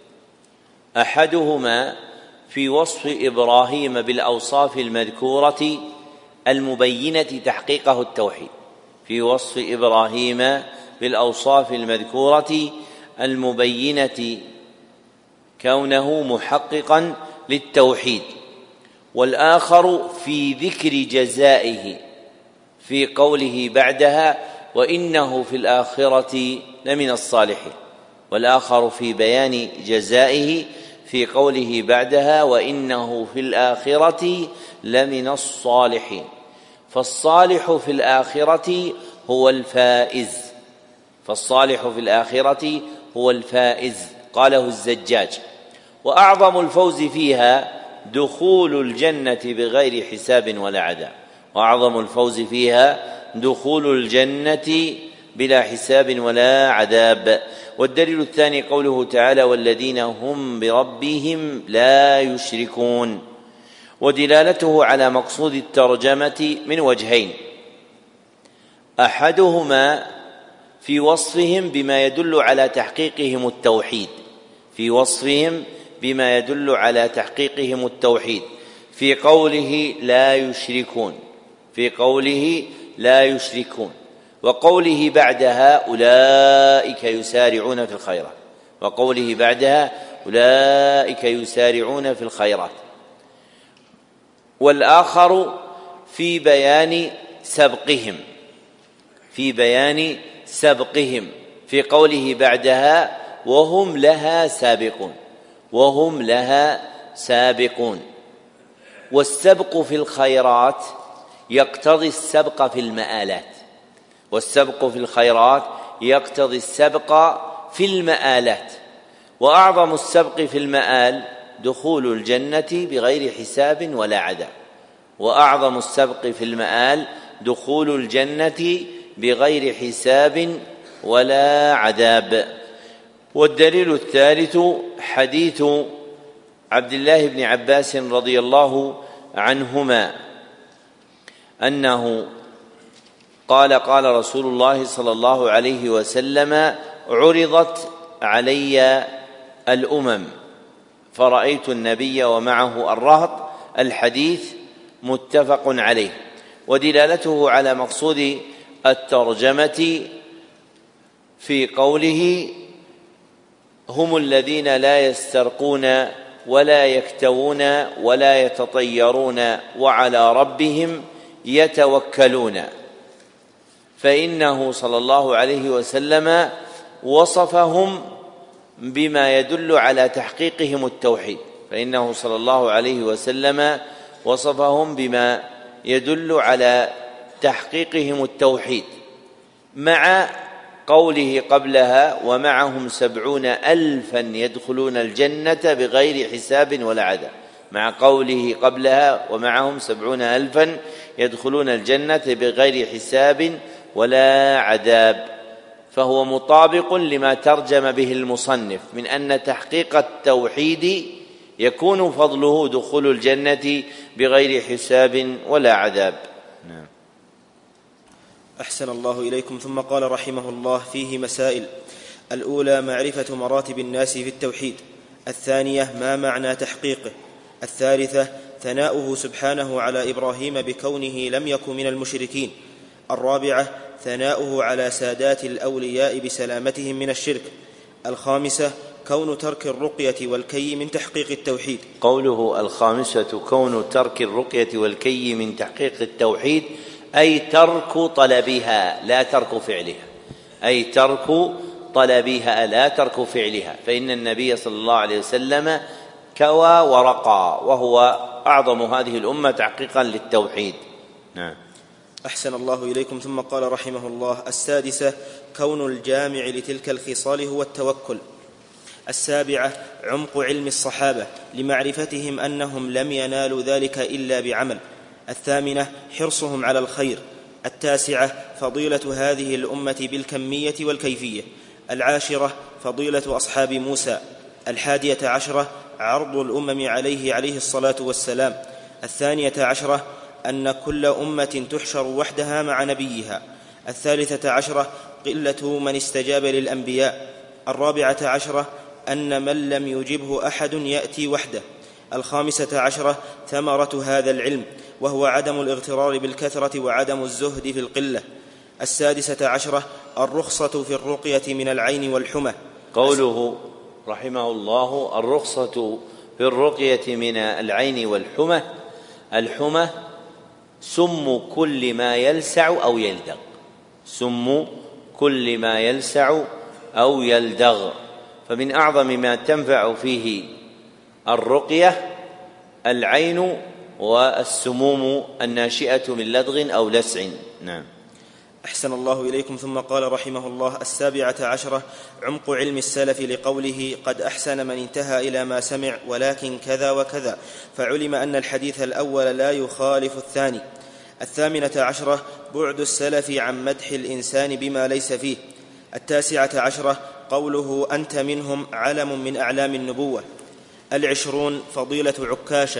أحدهما في وصف إبراهيم بالأوصاف المذكورة المبينة تحقيقه التوحيد، في وصف إبراهيم بالأوصاف المذكورة المبينة كونه محققا للتوحيد. والآخر في ذكر جزائه في قوله بعدها: وإنه في الآخرة لمن الصالحين. والآخر في بيان جزائه في قوله بعدها: وإنه في الآخرة لمن الصالحين. فالصالح في الآخرة هو الفائز، فالصالح في الآخرة هو الفائز، قاله الزجاج. وأعظم الفوز فيها دخول الجنة بغير حساب ولا عذاب، وأعظم الفوز فيها دخول الجنة بلا حساب ولا عذاب. والدليل الثاني قوله تعالى: والذين هم بربهم لا يشركون، ودلالته على مقصود الترجمة من وجهين: أحدهما في وصفهم بما يدل على تحقيقهم التوحيد، في وصفهم بما يدل على تحقيقهم التوحيد في قوله لا يشركون، في قوله لا يشركون، وقوله بعدها: أولئك يسارعون في الخيرات، وقوله بعدها: أولئك يسارعون في الخيرات. والآخر في بيان سبقهم، في بيان سبقهم في قوله بعدها: وهم لها سابقون، وهم لها سابقون. والسبق في الخيرات يقتضي السبق في المآلات، والسبق في الخيرات يقتضي السبق في المآلات. وأعظم السبق في المآل دخول الجنة بغير حساب ولا عذاب، وأعظم السبق في المآل دخول الجنة بغير حساب ولا عذاب. والدليل الثالث حديث عبد الله بن عباس رضي الله عنهما أنه قال: قال رسول الله صلى الله عليه وسلم: عرضت علي الأمم فرأيت النبي ومعه الرهط. الحديث متفق عليه. ودلالته على مقصود الترجمة في قوله: هم الذين لا يسترقون ولا يكتوون ولا يتطيرون وعلى ربهم يتوكلون. فإنه صلى الله عليه وسلم وصفهم بما يدل على تحقيقهم التوحيد، فإنه صلى الله عليه وسلم وصفهم بما يدل على تحقيقهم التوحيد، مع قوله قبلها: ومعهم 70,000 يدخلون الجنة بغير حساب ولا عذاب. مع قوله قبلها ومعهم 70,000 يدخلون الجنة بغير حساب ولا عذاب، فهو مطابق لما ترجم به المصنف من أن تحقيق التوحيد يكون فضله دخول الجنة بغير حساب ولا عذاب. نعم. أحسن الله إليكم. ثم قال رحمه الله: فيه مسائل: الأولى معرفة مراتب الناس في التوحيد، الثانية ما معنى تحقيقه، الثالثة ثناؤه سبحانه على إبراهيم بكونه لم يكن من المشركين، الرابعة ثناؤه على سادات الأولياء بسلامتهم من الشرك، الخامسة كون ترك الرقية والكي من تحقيق التوحيد. قوله الخامسة كون ترك الرقية والكي من تحقيق التوحيد أي ترك طلبها لا ترك فعلها، أي ترك طلبها لا ترك فعلها، فإن النبي صلى الله عليه وسلم كوى ورقى، وهو أعظم هذه الأمة تحقيقا للتوحيد. نعم. أحسن الله إليكم. ثم قال رحمه الله: السادسة كون الجامع لتلك الخصال هو التوكل، السابعة عمق علم الصحابة لمعرفتهم أنهم لم ينالوا ذلك إلا بعمل، الثامنة حرصهم على الخير، التاسعة فضيلة هذه الأمة بالكمية والكيفية، العاشرة فضيلة أصحاب موسى، 11 عرض الأمم عليه الصلاة والسلام، 12 أن كل أمة تحشر وحدها مع نبيها، 13 قلة من استجاب للأنبياء، 14 أن من لم يجبه أحد يأتي وحده، 15 ثمرة هذا العلم وهو عدم الاغترار بالكثرة وعدم الزهد في القلة، 16 الرخصة في الرقية من العين والحمى. قوله رحمه الله الرخصة في الرقية من العين والحمى، الحمى سم كل ما يلسع أو يلدغ، سم كل ما يلسع أو يلدغ، فمن أعظم ما تنفع فيه الرقية العين والسموم الناشئة من لدغ أو لسع. نعم. أحسن الله إليكم. ثم قال رحمه الله: 17 عمق علم السلف لقوله قد أحسن من انتهى إلى ما سمع ولكن كذا وكذا، فعلم أن الحديث الأول لا يخالف الثاني. 18 بعد السلف عن مدح الإنسان بما ليس فيه. 19 قوله أنت منهم علم من أعلام النبوة. 20 فضيلة عكاشة.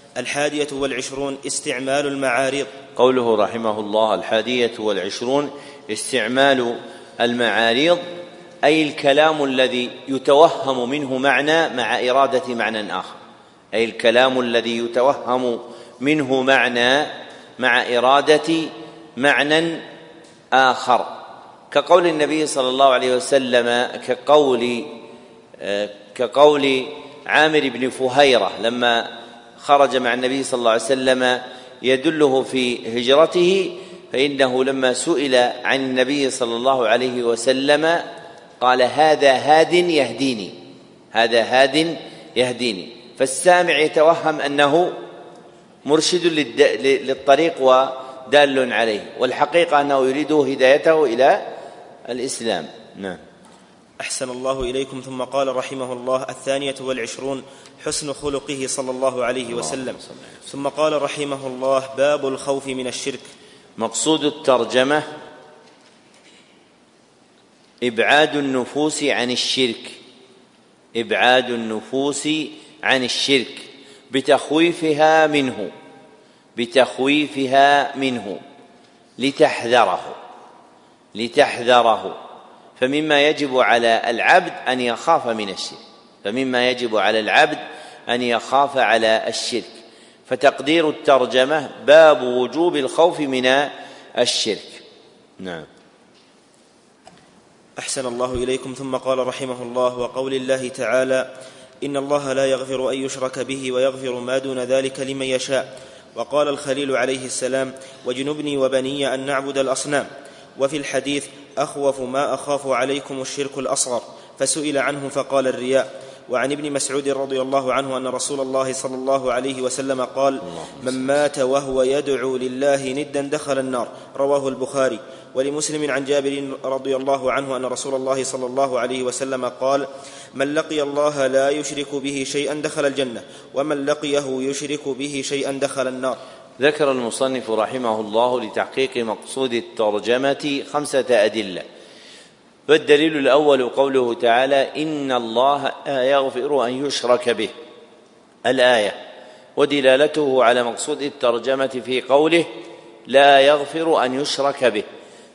21 استعمال المعاريض. قوله رحمه الله 21 استعمال المعاريض، أي الكلام الذي يتوهم منه معنى مع إرادة معنى آخر، أي الكلام الذي يتوهم منه معنى مع إرادة معنى آخر، كقول النبي صلى الله عليه وسلم، كقول عامر بن فهيرة لما خرج مع النبي صلى الله عليه وسلم يدله في هجرته، فإنه لما سئل عن النبي صلى الله عليه وسلم قال هذا هاد يهديني، هذا هاد يهديني، فالسامع يتوهم أنه مرشد للطريق ودال عليه، والحقيقة أنه يريد هدايته إلى الإسلام. نعم. أحسن الله إليكم. ثم قال رحمه الله 22 حسن خلقه صلى الله عليه وسلم. ثم قال رحمه الله باب الخوف من الشرك. مقصود الترجمة إبعاد النفوس عن الشرك، إبعاد النفوس عن الشرك بتخويفها منه، بتخويفها منه لتحذره، فمما يجب على العبد أن يخاف من الشرك، فمما يجب على العبد أن يخاف على الشرك، فتقدير الترجمة باب وجوب الخوف من الشرك. نعم. أحسن الله إليكم. ثم قال رحمه الله وقول الله تعالى إن الله لا يغفر أن يشرك به ويغفر ما دون ذلك لمن يشاء. وقال الخليل عليه السلام واجنبني وبني أن نعبد الأصنام. وفي الحديث أخوف ما أخاف عليكم الشرك الأصغر، فسئل عنه فقال الرياء. وعن ابن مسعود رضي الله عنه أن رسول الله صلى الله عليه وسلم قال: من مات وهو يدعو لله ندا دخل النار. رواه البخاري. ولمسلم عن جابر رضي الله عنه أن رسول الله صلى الله عليه وسلم قال: من لقي الله لا يشرك به شيئا دخل الجنة، ومن لقيه يشرك به شيئا دخل النار. ذكر المصنف رحمه الله لتحقيق مقصود الترجمة 5 أدلة. فالدليل الأول قوله تعالى: إن الله لا يغفر أن يشرك به، الآية، ودلالته على مقصود الترجمة في قوله: لا يغفر أن يشرك به.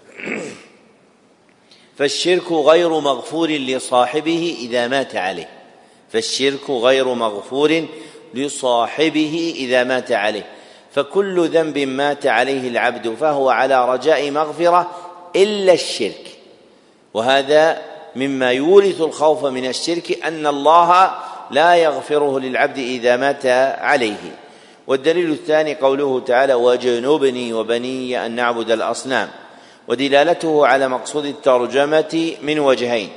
فالشرك غير مغفور لصاحبه إذا مات عليه، فالشرك غير مغفور لصاحبه إذا مات عليه، فكل ذنب مات عليه العبد فهو على رجاء مغفرة إلا الشرك، وهذا مما يورث الخوف من الشرك أن الله لا يغفره للعبد إذا مات عليه. والدليل الثاني قوله تعالى: وجنبني وبني أن نعبد الأصنام، ودلالته على مقصود الترجمة من وجهين: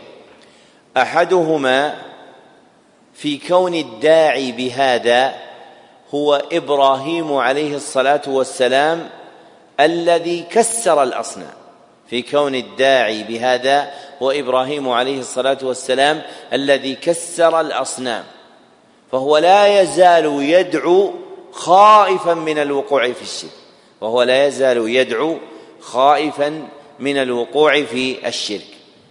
أحدهما في كون الداعي بهذا هو إبراهيم عليه الصلاة والسلام الذي كسر الأصنام، في كون الداعي بهذا هو إبراهيم عليه الصلاة والسلام الذي كسر الأصنام، فهو لا يزال يدعو خائفا من الوقوع في الشرك، وهو لا يزال يدعو خائفا من الوقوع في الشرك.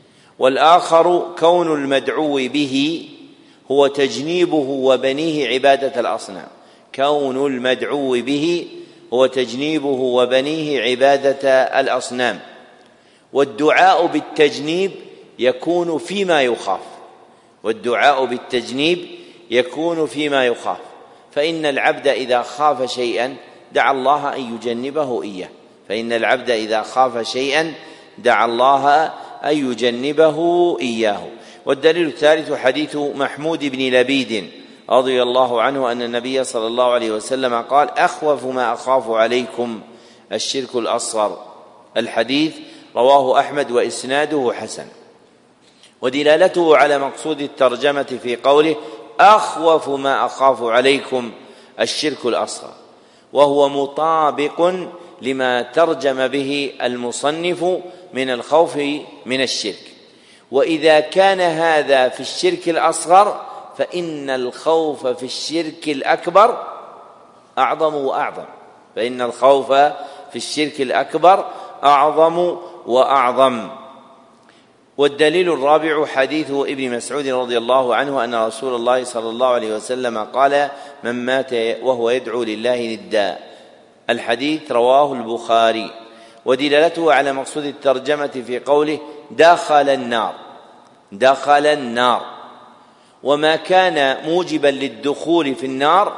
والآخر كون المدعو به هو تجنيبه وبنيه عبادة الأصنام، كون المدعو به هو تجنيبه وبنيه عبادة الأصنام. والدعاء بالتجنيب يكون فيما يخاف، والدعاء بالتجنيب يكون فيما يخاف، فإن العبد إذا خاف شيئا دعا الله أن يجنبه إياه، فإن العبد إذا خاف شيئا دعا الله أن يجنبه إياه. والدليل الثالث حديث محمود بن لبيد رضي الله عنه أن النبي صلى الله عليه وسلم قال: أخوف ما أخاف عليكم الشرك الأصغر. الحديث رواه أحمد وإسناده حسن. ودلالته على مقصود الترجمة في قوله: أخوف ما أخاف عليكم الشرك الأصغر، وهو مطابق لما ترجم به المصنف من الخوف من الشرك. وإذا كان هذا في الشرك الأصغر فإن الخوف في الشرك الأكبر أعظم وأعظم، فإن الخوف في الشرك الأكبر أعظم وأعظم. والدليل الرابع حديث ابن مسعود رضي الله عنه أن رسول الله صلى الله عليه وسلم قال: من مات وهو يدعو لله ندا. الحديث رواه البخاري. ودلالته على مقصود الترجمة في قوله: دخل النار، دخل النار. وما كان موجبا للدخول في النار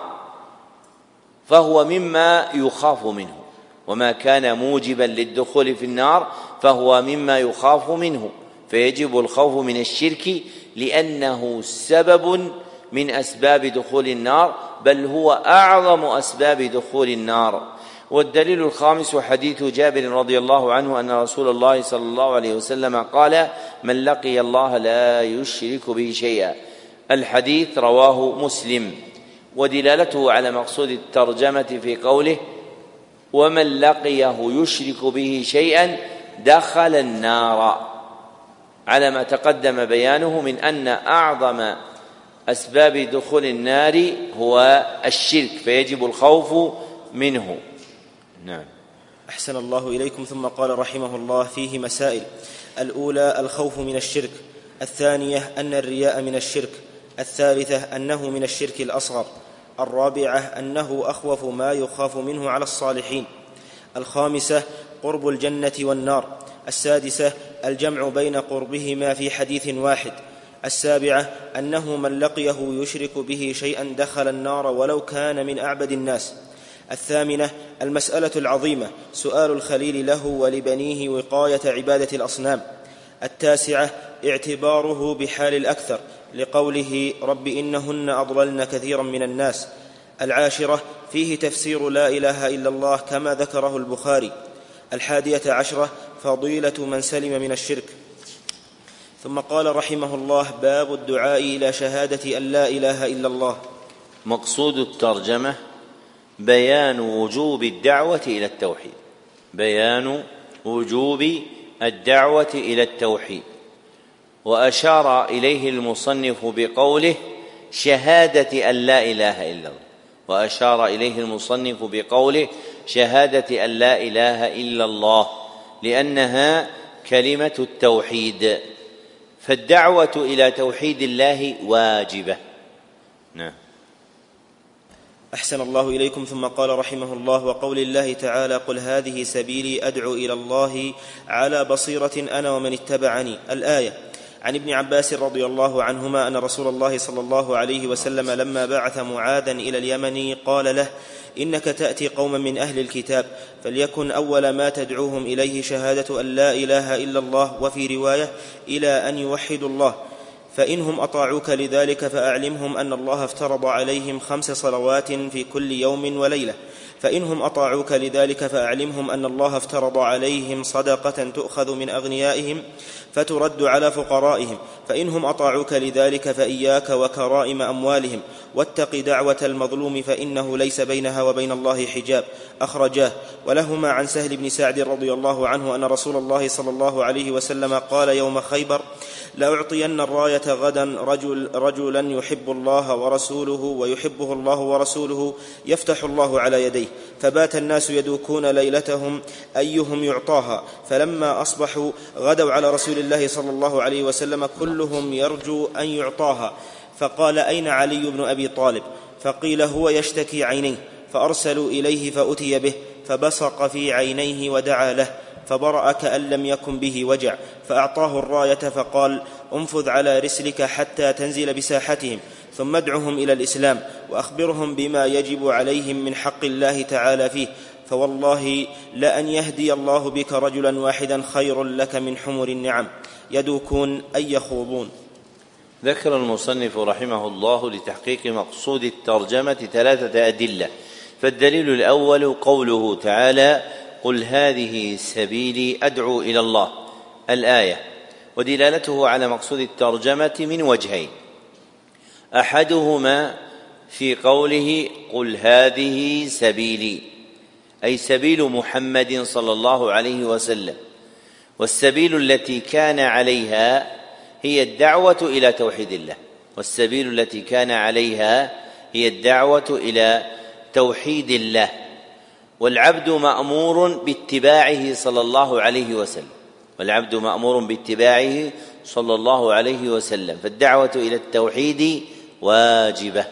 فهو مما يخاف منه، وما كان موجبا للدخول في النار فهو مما يخاف منه، فيجب الخوف من الشرك لأنه سبب من أسباب دخول النار، بل هو أعظم أسباب دخول النار. والدليل الخامس حديث جابر رضي الله عنه أن رسول الله صلى الله عليه وسلم قال: من لقي الله لا يشرك به شيئا. الحديث رواه مسلم. ودلالته على مقصود الترجمة في قوله: ومن لقيه يشرك به شيئا دخل النار، على ما تقدم بيانه من أن أعظم أسباب دخول النار هو الشرك، فيجب الخوف منه. نعم. أحسن الله إليكم. ثم قال رحمه الله: فيه مسائل: الأولى الخوف من الشرك، الثانية أن الرياء من الشرك، الثالثة أنه من الشرك الأصغر، الرابعة أنه أخوف ما يخاف منه على الصالحين، الخامسة قرب الجنة والنار، السادسة الجمع بين قربهما في حديث واحد، السابعة أنه من لقيه يشرك به شيئا دخل النار ولو كان من أعبد الناس، الثامنة المسألة العظيمة سؤال الخليل له ولبنيه وقاية عبادة الأصنام، التاسعة اعتباره بحال الأكثر لقوله: رب إنهن أضللن كثيرا من الناس، العاشرة فيه تفسير لا إله إلا الله كما ذكره البخاري، 11 فضيلة من سلم من الشرك، ثم قال رحمه الله: باب الدعاء إلى شهادة أن لا إله إلا الله. مقصود الترجمة بيان وجوب الدعوة إلى التوحيد، بيان وجوب الدعوة إلى التوحيد. وأشار إليه المصنف بقوله شهادة أن لا إله إلا الله، وأشار إليه المصنف بقوله شهادة أن لا إله إلا الله، لأنها كلمة التوحيد، فالدعوة إلى توحيد الله واجبة. نعم. أحسن الله إليكم. ثم قال رحمه الله: وقول الله تعالى: قل هذه سبيلي أدعو إلى الله على بصيرة أنا ومن اتبعني. الآية. عن ابن عباس رضي الله عنهما أن رسول الله صلى الله عليه وسلم لما بعث معاذا إلى اليمن قال له: إنك تأتي قوما من أهل الكتاب، فليكن أول ما تدعوهم إليه شهادة أن لا إله إلا الله، وفي رواية إلى أن يوحدوا الله، فإنهم أطاعوك لذلك فأعلمهم أن الله افترض عليهم 5 صلوات في كل يوم وليلة، فإنهم أطاعوك لذلك فأعلمهم أن الله افترض عليهم صدقة تؤخذ من أغنيائهم فترد على فقرائهم، فإنهم أطاعوك لذلك فإياك وكرائم أموالهم، واتق دعوة المظلوم فإنه ليس بينها وبين الله حجاب. أخرجاه. ولهما عن سهل بن سعد رضي الله عنه أن رسول الله صلى الله عليه وسلم قال يوم خيبر: لأعطين الراية غدا رجلا يحب الله ورسوله ويحبه الله ورسوله يفتح الله على يديه. فبات الناس يدوكون ليلتهم أيهم يعطاها، فلما أصبحوا غدوا على رسول الله صلى الله عليه وسلم كلهم يرجو أن يعطاها، فقال: أين علي بن أبي طالب؟ فقيل: هو يشتكي عينيه. فأرسلوا إليه فأتي به، فبصق في عينيه ودعا له، فبرأ كأن لم يكن به وجع، فأعطاه الراية فقال: انفذ على رسلك حتى تنزل بساحتهم، ثم ادعهم إلى الإسلام، وأخبرهم بما يجب عليهم من حق الله تعالى فيه، فوالله لأن يهدي الله بك رجلا واحدا خير لك من حمر النعم. يدوكون أي يخوضون. ذكر المصنف رحمه الله لتحقيق مقصود الترجمة 3 أدلة. فالدليل الأول قوله تعالى: قل هذه سبيلي أدعو إلى الله، الآية، ودلالته على مقصود الترجمة من وجهين: أحدهما في قوله قل هذه سبيلي، أي سبيل محمد صلى الله عليه وسلم، والسبيل التي كان عليها هي الدعوة إلى توحيد الله، والسبيل التي كان عليها هي الدعوة إلى توحيد الله، والعبد مأمور باتباعه صلى الله عليه وسلم، والعبد مأمور باتباعه صلى الله عليه وسلم، فالدعوة إلى التوحيد واجبة.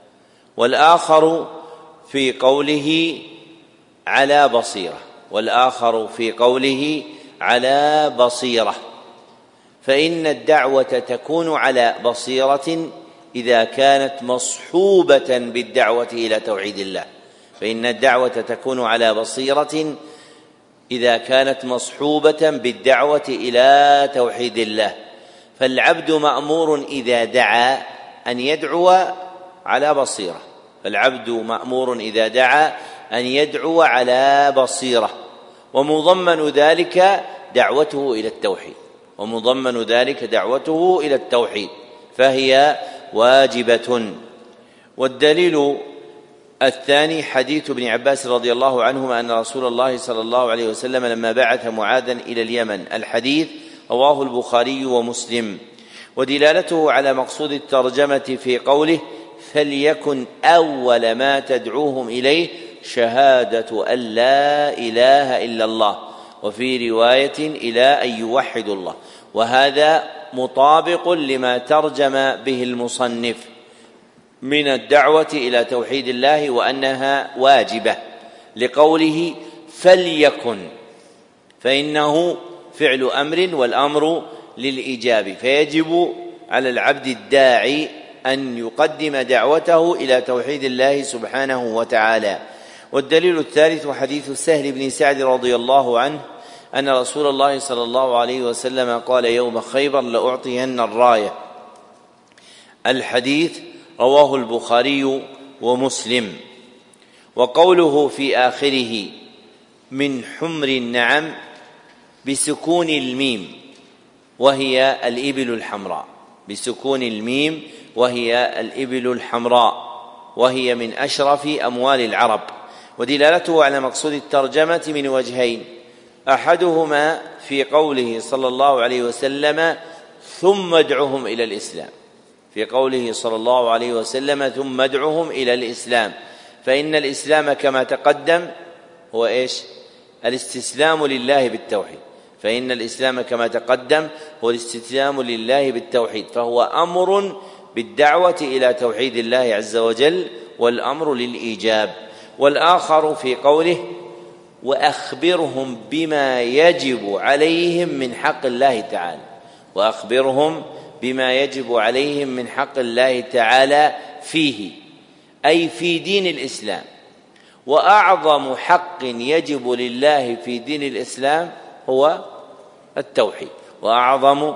والآخر في قوله على بصيرة، والآخر في قوله على بصيرة، فإن الدعوة تكون على بصيرة إذا كانت مصحوبة بالدعوة إلى توحيد الله، فإن الدعوة تكون على بصيرة إذا كانت مصحوبة بالدعوة إلى توحيد الله، فالعبد مأمور إذا دعا أن يدعو على بصيرة، فالعبد مأمور إذا دعا أن يدعو على بصيرة، ومضمن ذلك دعوته إلى التوحيد، ومضمن ذلك دعوته إلى التوحيد، فهي واجبة. والدليل الثاني حديث ابن عباس رضي الله عنهما أن رسول الله صلى الله عليه وسلم لما بعث معاذا إلى اليمن، الحديث رواه البخاري ومسلم. ودلالته على مقصود الترجمة في قوله فليكن أول ما تدعوهم إليه شهادة أن لا إله إلا الله، وفي رواية إلى أن يوحدوا الله، وهذا مطابق لما ترجم به المصنف من الدعوة إلى توحيد الله وأنها واجبة، لقوله فليكن، فإنه فعل أمر والأمر للإيجاب، فيجب على العبد الداعي أن يقدم دعوته إلى توحيد الله سبحانه وتعالى. والدليل الثالث حديث سهل بن سعد رضي الله عنه أن رسول الله صلى الله عليه وسلم قال يوم خيبر لأعطين الراية، الحديث رواه البخاري ومسلم. وقوله في آخره من حمر النعم بسكون الميم وهي الإبل الحمراء، بسكون الميم، وهي الإبل الحمراء، وهي من أشرف أموال العرب. ودلالته على مقصود الترجمة من وجهين: أحدهما في قوله صلى الله عليه وسلم ثم ادعهم إلى الإسلام، في قوله صلى الله عليه وسلم ثم ادعهم إلى الإسلام، فإن الإسلام كما تقدم هو إيش؟ الاستسلام لله بالتوحيد، فإن الإسلام كما تقدم هو الاستسلام لله بالتوحيد، فهو أمر بالدعوة إلى توحيد الله عز وجل، والأمر للإيجاب. والآخر في قوله وأخبرهم بما يجب عليهم من حق الله تعالى، وأخبرهم بما يجب عليهم من حق الله تعالى فيه، أي في دين الإسلام. وأعظم حق يجب لله في دين الإسلام هو التوحيد، وأعظم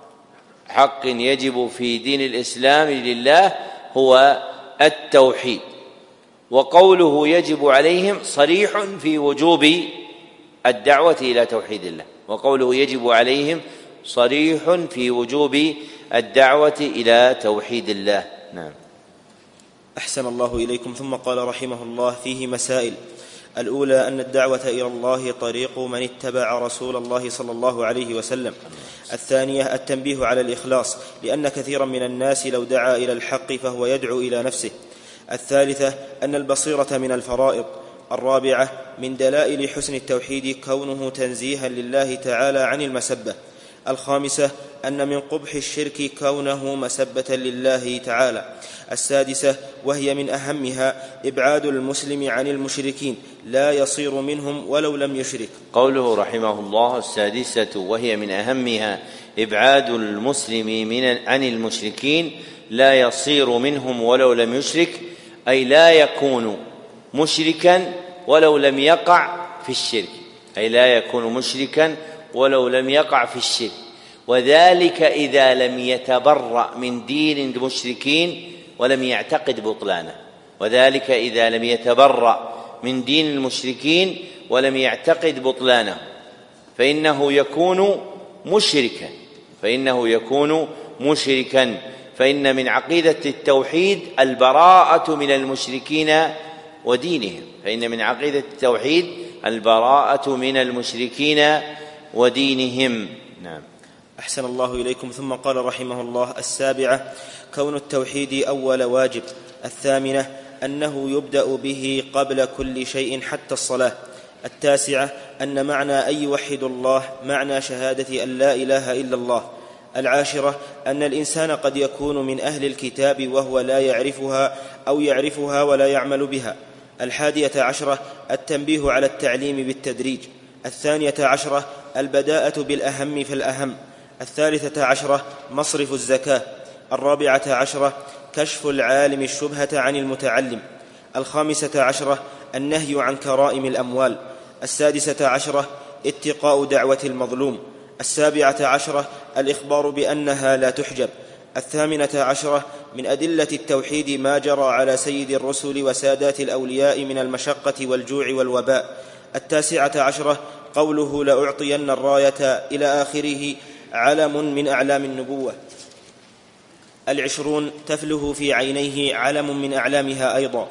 حق يجب في دين الإسلام لله هو التوحيد. وقوله يجب عليهم صريح في وجوب الدعوة إلى توحيد الله، وقوله يجب عليهم صريح في وجوب الدعوة إلى توحيد الله. نعم. أحسن الله إليكم. ثم قال رحمه الله: فيه مسائل. الأولى أن الدعوة إلى الله طريق من اتبع رسول الله صلى الله عليه وسلم. الثانية التنبيه على الإخلاص، لأن كثيرا من الناس لو دعا إلى الحق فهو يدعو إلى نفسه. الثالثة أن البصيرة من الفرائض. الرابعة من دلائل حسن التوحيد كونه تنزيها لله تعالى عن المسبة. الخامسة أن من قبح الشرك كونه مسبة لله تعالى. السادسة وهي من أهمها إبعاد المسلم عن المشركين، لا يصير منهم ولو لم يشرك. قوله رحمه الله: السادسة وهي من أهمها إبعاد المسلم عن المشركين، لا يصير منهم ولو لم يشرك، أي لا يكون مشركا ولو لم يقع في الشرك، أي لا يكون مشركا ولو لم يقع في الشرك. وذلك إذا لم يتبرأ من دين المشركين ولم يعتقد بطلانه، وذلك إذا لم يتبرأ من دين المشركين ولم يعتقد بطلانه، فإنه يكون مشركا، فإن من عقيدة التوحيد البراءة من المشركين ودينهم، فإن من عقيدة التوحيد البراءة من المشركين ودينهم. نعم. أحسن الله إليكم. ثم قال رحمه الله: السابعة كون التوحيد أول واجب. الثامنة أنه يبدأ به قبل كل شيء حتى الصلاة. التاسعة أن معنى أن يوحد الله معنى شهادة أن لا إله إلا الله. العاشرة أن الإنسان قد يكون من أهل الكتاب وهو لا يعرفها أو يعرفها ولا يعمل بها. 11 التنبيه على التعليم بالتدريج. 12 البداءة بالأهم فالأهم. 13 مصرف الزكاة. 14 كشف العالم الشبهة عن المتعلم. 15 النهي عن كرائم الأموال. 16 اتقاء دعوة المظلوم. 17 الإخبار بأنها لا تحجب. 18 من أدلة التوحيد ما جرى على سيد الرسل وسادات الأولياء من المشقة والجوع والوباء. 19 قوله لأعطين الراية إلى آخره علم من أعلام النبوة. 20 تفله في عينيه علم من أعلامها أيضا.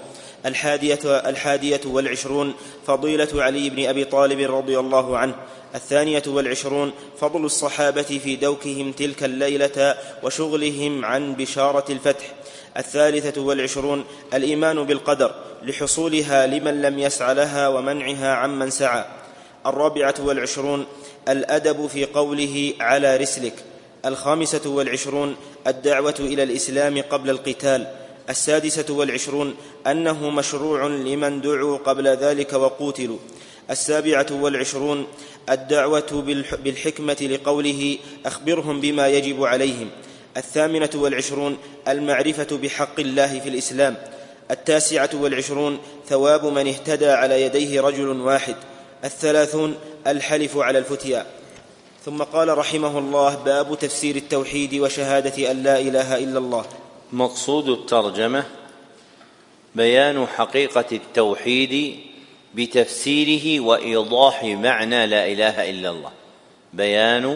21 فضيلة علي بن أبي طالب رضي الله عنه. 22 فضل الصحابة في دوكهم تلك الليلة وشغلهم عن بشارة الفتح. 23 الإيمان بالقدر لحصولها لمن لم يسع لها ومنعها عمن سعى. 24 الأدب في قوله على رسلك. 25 الدعوة إلى الإسلام قبل القتال. 26 أنه مشروع لمن دعوا قبل ذلك وقوتلوا. 27 الدعوة بالحكمة لقوله أخبرهم بما يجب عليهم. 28 المعرفة بحق الله في الإسلام. 29 ثواب من اهتدى على يديه رجل واحد. 30 الحلف على الفتيا. ثم قال رحمه الله: باب تفسير التوحيد وشهادة أن لا إله إلا الله. مقصود الترجمة بيان حقيقة التوحيد بتفسيره وإيضاح معنى لا إله إلا الله، بيان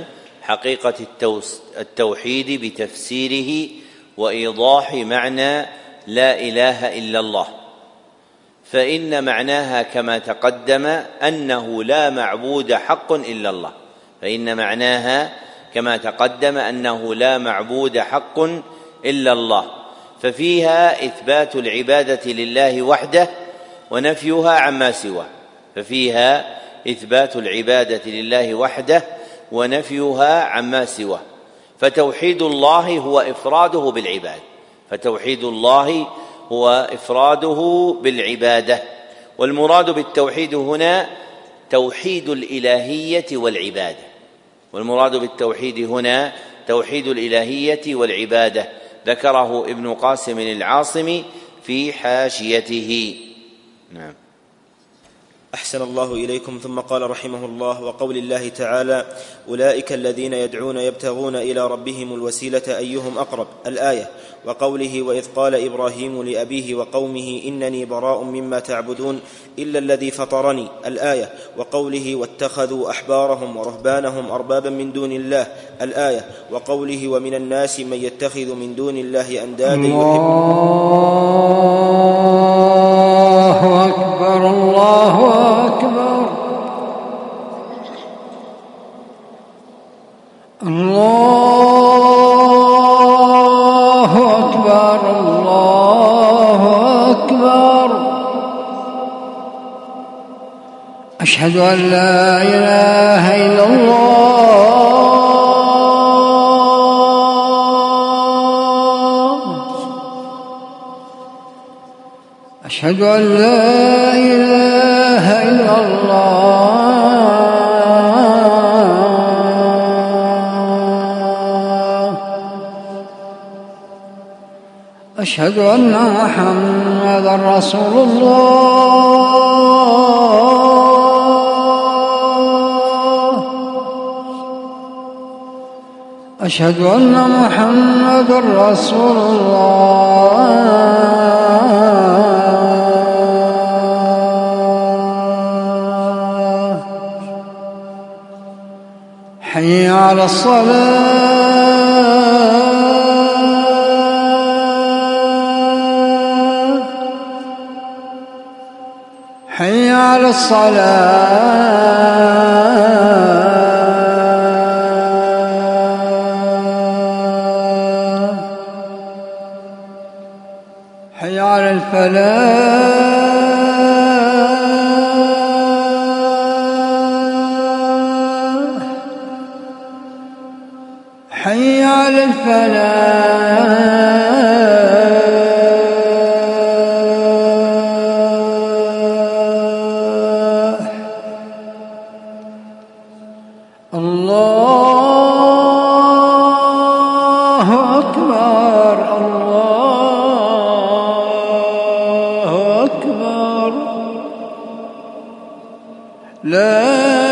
حقيقة التوحيد بتفسيره وإيضاح معنى لا إله إلا الله، فإن معناها كما تقدم أنه لا معبود حق إلا الله، فإن معناها كما تقدم أنه لا معبود حق إلا الله، ففيها إثبات العبادة لله وحده ونفيها عما سواه، ففيها إثبات العبادة لله وحده ونفيها عما سواه. فتوحيد الله هو إفراده بالعبادة، فتوحيد الله هو إفراده بالعبادة. والمراد بالتوحيد هنا توحيد الإلهية والعبادة، والمراد بالتوحيد هنا توحيد الإلهية والعبادة، ذكره ابن قاسم العاصمي في حاشيته. نعم. أحسن الله إليكم. ثم قال رحمه الله: وقول الله تعالى: أولئك الذين يدعون يبتغون إلى ربهم الوسيلة أيهم أقرب، الآية. وقوله: وإذ قال إبراهيم لأبيه وقومه إنني براء مما تعبدون إلا الذي فطرني، الآية. وقوله: واتخذوا أحبارهم ورهبانهم أربابا من دون الله، الآية. وقوله: ومن الناس من يتخذ من دون الله أندادا الله أكبر الله أكبر الله أكبر الله أكبر. أشهد أن لا إله إلا الله، أشهد أن لا إله إلا الله، أشهد أن محمدًا رسول الله، أشهد أن محمدًا رسول الله. حي على الصلاة، حي على الصلاة، حي على الفلاح، حي على الفلاح. الله أكبر الله أكبر. لا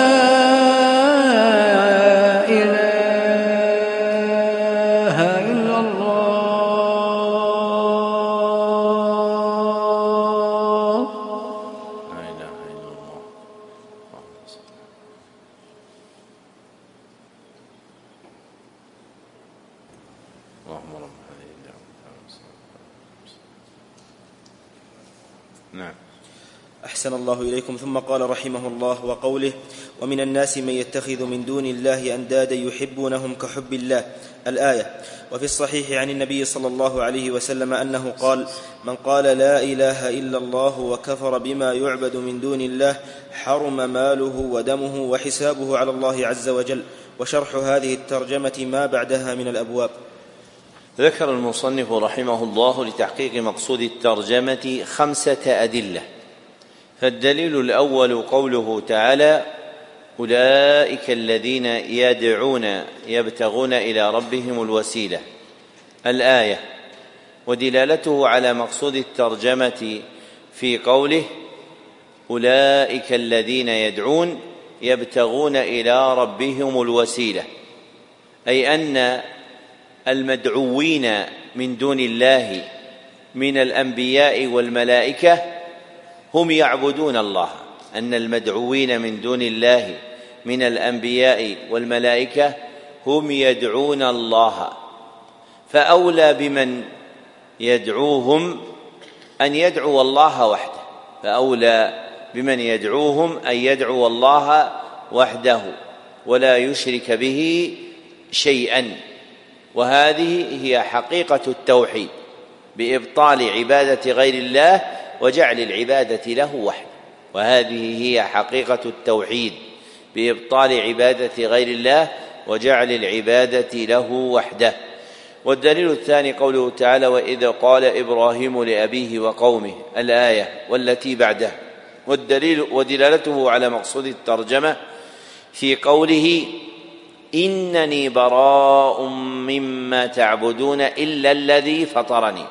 نعم. أحسن الله إليكم. ثم قال رحمه الله: وقوله: ومن الناس من يتخذ من دون الله أندادا يحبونهم كحب الله، الآية. وفي الصحيح عن النبي صلى الله عليه وسلم أنه قال: من قال لا إله إلا الله وكفر بما يعبد من دون الله حرم ماله ودمه وحسابه على الله عز وجل. وشرح هذه الترجمة ما بعدها من الأبواب. ذكر المصنف رحمه الله لتحقيق مقصود الترجمة 5 أدلة. فالدليل الأول قوله تعالى: أولئك الذين يدعون يبتغون إلى ربهم الوسيلة، الآية. ودلالته على مقصود الترجمة في قوله: أولئك الذين يدعون يبتغون إلى ربهم الوسيلة، أي أن المدعوين من دون الله من الأنبياء والملائكة هم يعبدون الله، أن المدعوين من دون الله من الأنبياء والملائكة هم يدعون الله، فأولى بمن يدعوهم أن يدعو الله وحده، فأولى بمن يدعوهم أن يدعو الله وحده ولا يشرك به شيئا. وهذه هي حقيقة التوحيد، بإبطال عبادة غير الله وجعل العبادة له وحده. وهذه هي حقيقة التوحيد، بإبطال عبادة غير الله وجعل العبادة له وحده. والدليل الثاني قوله تعالى: وإذ قال إبراهيم لأبيه وقومه، الآية والتي بعدها. والدليل ودلالته على مقصود الترجمة في قوله: إنني براء مما تعبدون إلا الذي فطرني.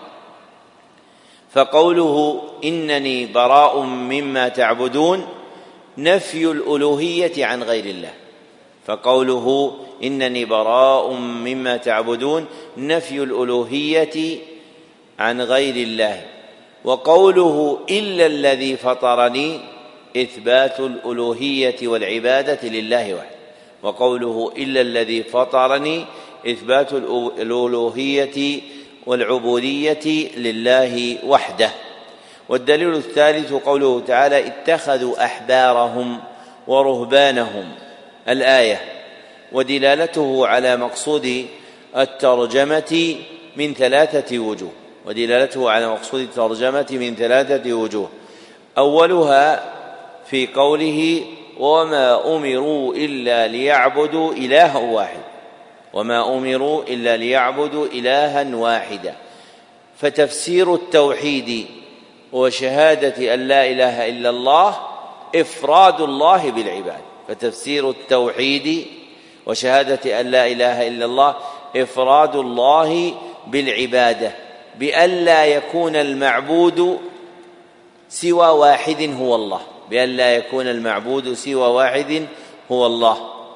فقوله إنني براء مما تعبدون نفي الألوهية عن غير الله، فقوله إنني براء مما تعبدون نفي الألوهية عن غير الله. وقوله إلا الذي فطرني إثبات الألوهية والعبادة لله وحده. وقوله إلا الذي فطرني إثبات الألوهية والعبودية لله وحده. والدليل الثالث قوله تعالى: اتخذوا أحبارهم ورهبانهم، الآية. ودلالته على مقصود الترجمة من ثلاثة وجوه، ودلالته على مقصود الترجمة من ثلاثة وجوه. أولها في قوله: وما أمروا إلا ليعبدوا إلها واحد، وما أمروا إلا ليعبدوا إلها واحدا. فتفسير التوحيد وشهادة أن لا إله إلا الله إفراد الله بالعبادة. فتفسير التوحيد وشهادة أن لا إله إلا الله إفراد الله بالعبادة، بأن لا يكون المعبود سوى واحد هو الله، بأن لا يكون المعبود سوى واحد هو الله.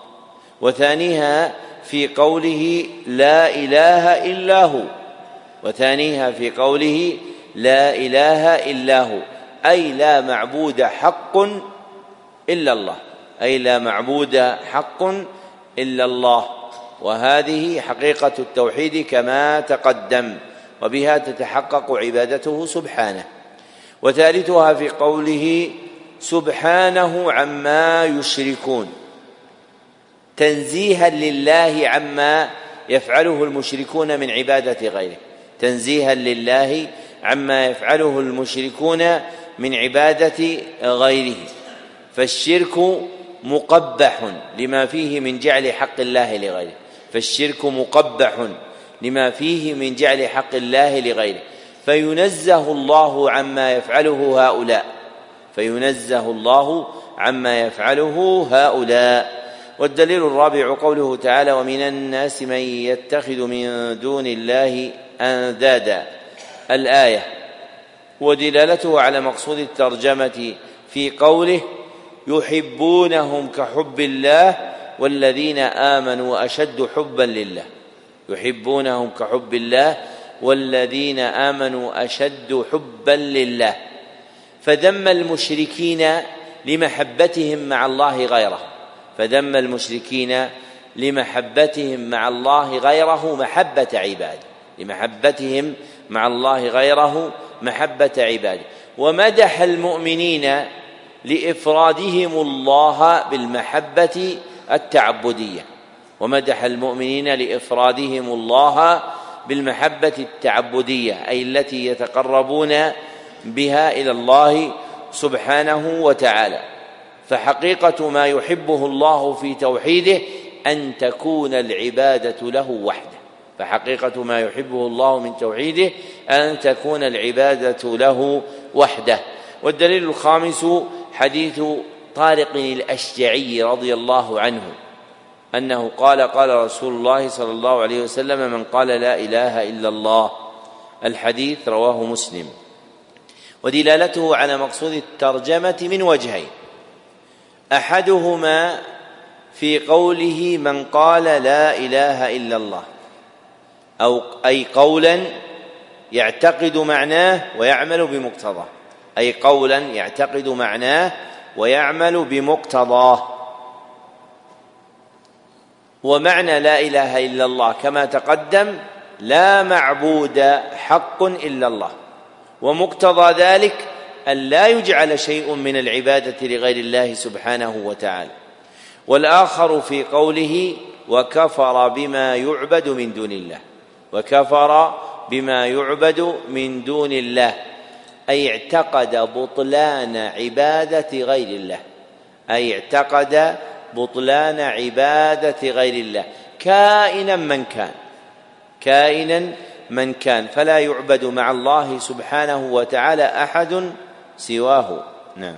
وثانيها في قوله: لا إله إلا هو، وثانيها في قوله: لا إله إلا هو، أي لا معبود حق إلا الله، أي لا معبود حق إلا الله. وهذه حقيقة التوحيد كما تقدم، وبها تتحقق عبادته سبحانه. وثالثها في قوله: سبحانه عما يشركون، تنزيها لله عما يفعله المشركون من عبادة غيره، تنزيها لله عما يفعله المشركون من عبادة غيره. فالشرك مقبح لما فيه من جعل حق الله لغيره، فالشرك مقبح لما فيه من جعل حق الله لغيره، فينزه الله عما يفعله هؤلاء، فينزه الله عما يفعله هؤلاء. والدليل الرابع قوله تعالى: ومن الناس من يتخذ من دون الله أندادا، الآية. ودلالته على مقصود الترجمة في قوله: يحبونهم كحب الله والذين آمنوا أشد حبا لله، يحبونهم كحب الله والذين آمنوا أشد حبا لله. فذم المشركين لمحبتهم مع الله غيره، فذم المشركين لمحبتهم مع الله غيره محبة عباده، لمحبتهم مع الله غيره محبة عباده. ومدح المؤمنين لإفرادهم الله بالمحبة التعبدية، ومدح المؤمنين لإفرادهم الله بالمحبة التعبدية، أي التي يتقربون بها إلى الله سبحانه وتعالى. فحقيقة ما يحبه الله في توحيده أن تكون العبادة له وحده، فحقيقة ما يحبه الله من توحيده أن تكون العبادة له وحده. والدليل الخامس حديث طارق الأشجعي رضي الله عنه أنه قال: قال رسول الله صلى الله عليه وسلم: من قال لا إله إلا الله، الحديث رواه مسلم. ودلالته على مقصود الترجمة من وجهين: أحدهما في قوله: من قال لا إله إلا الله، أي قولا يعتقد معناه ويعمل بمقتضاه، أي قولا يعتقد معناه ويعمل بمقتضاه. ومعنى لا إله إلا الله كما تقدم لا معبود حق إلا الله، ومقتضى ذلك أن لا يجعل شيء من العبادة لغير الله سبحانه وتعالى. والآخر في قوله وكفر بما يعبد من دون الله، وكفر بما يعبد من دون الله أي اعتقد بطلان عبادة غير الله، أي اعتقد بطلان عبادة غير الله كائنا من كان، فلا يعبد مع الله سبحانه وتعالى أحد سواه. نعم.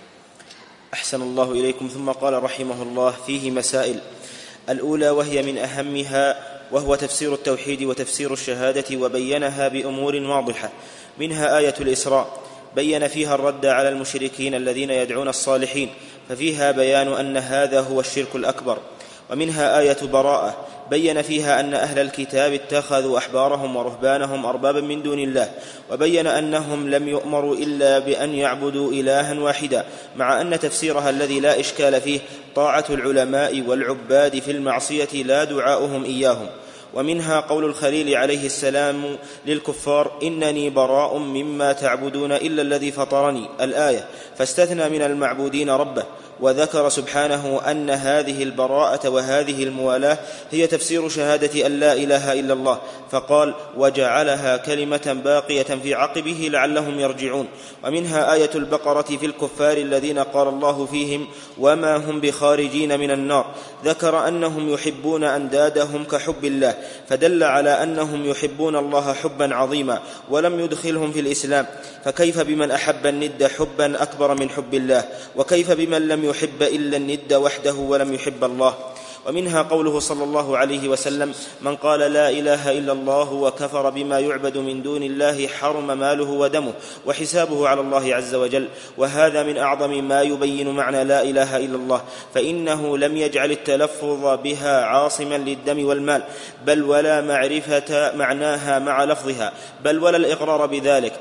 أحسن الله إليكم. ثم قال رحمه الله: فيه مسائل. الأولى وهي من أهمها، وهو تفسير التوحيد وتفسير الشهادة، وبينها بأمور واضحة، منها آية الإسراء بين فيها الرد على المشركين الذين يدعون الصالحين، ففيها بيان أن هذا هو الشرك الأكبر. ومنها آية براءة بين فيها أن أهل الكتاب اتخذوا أحبارهم ورهبانهم أربابا من دون الله، وبين أنهم لم يؤمروا إلا بأن يعبدوا إلها واحدا، مع أن تفسيرها الذي لا إشكال فيه طاعة العلماء والعباد في المعصية لا دعاؤهم إياهم. ومنها قول الخليل عليه السلام للكفار: إنني براء مما تعبدون إلا الذي فطرني، الآية، فاستثنى من المعبودين ربه. وذكر سبحانه أن هذه البراءة وهذه الموالاة هي تفسير شهادة أن لا إله إلا الله، فقال: وجعلها كلمة باقية في عقبه لعلهم يرجعون. ومنها آية البقرة في الكفار الذين قال الله فيهم: وما هم بخارجين من النار، ذكر أنهم يحبون أندادهم كحب الله، فدل على أنهم يحبون الله حبا عظيما ولم يدخلهم في الإسلام، فكيف بمن أحب الند حبا أكبر من حب الله، وكيف بمن لم يحب إلا الند وحده ولم يحب الله. ومنها قوله صلى الله عليه وسلم: من قال لا إله إلا الله وكفر بما يعبد من دون الله حرم ماله ودمه وحسابه على الله عز وجل. وهذا من أعظم ما يبين معنى لا إله إلا الله، فإنه لم يجعل التلفظ بها عاصما للدم والمال، بل ولا معرفة معناها مع لفظها، بل ولا الإقرار بذلك،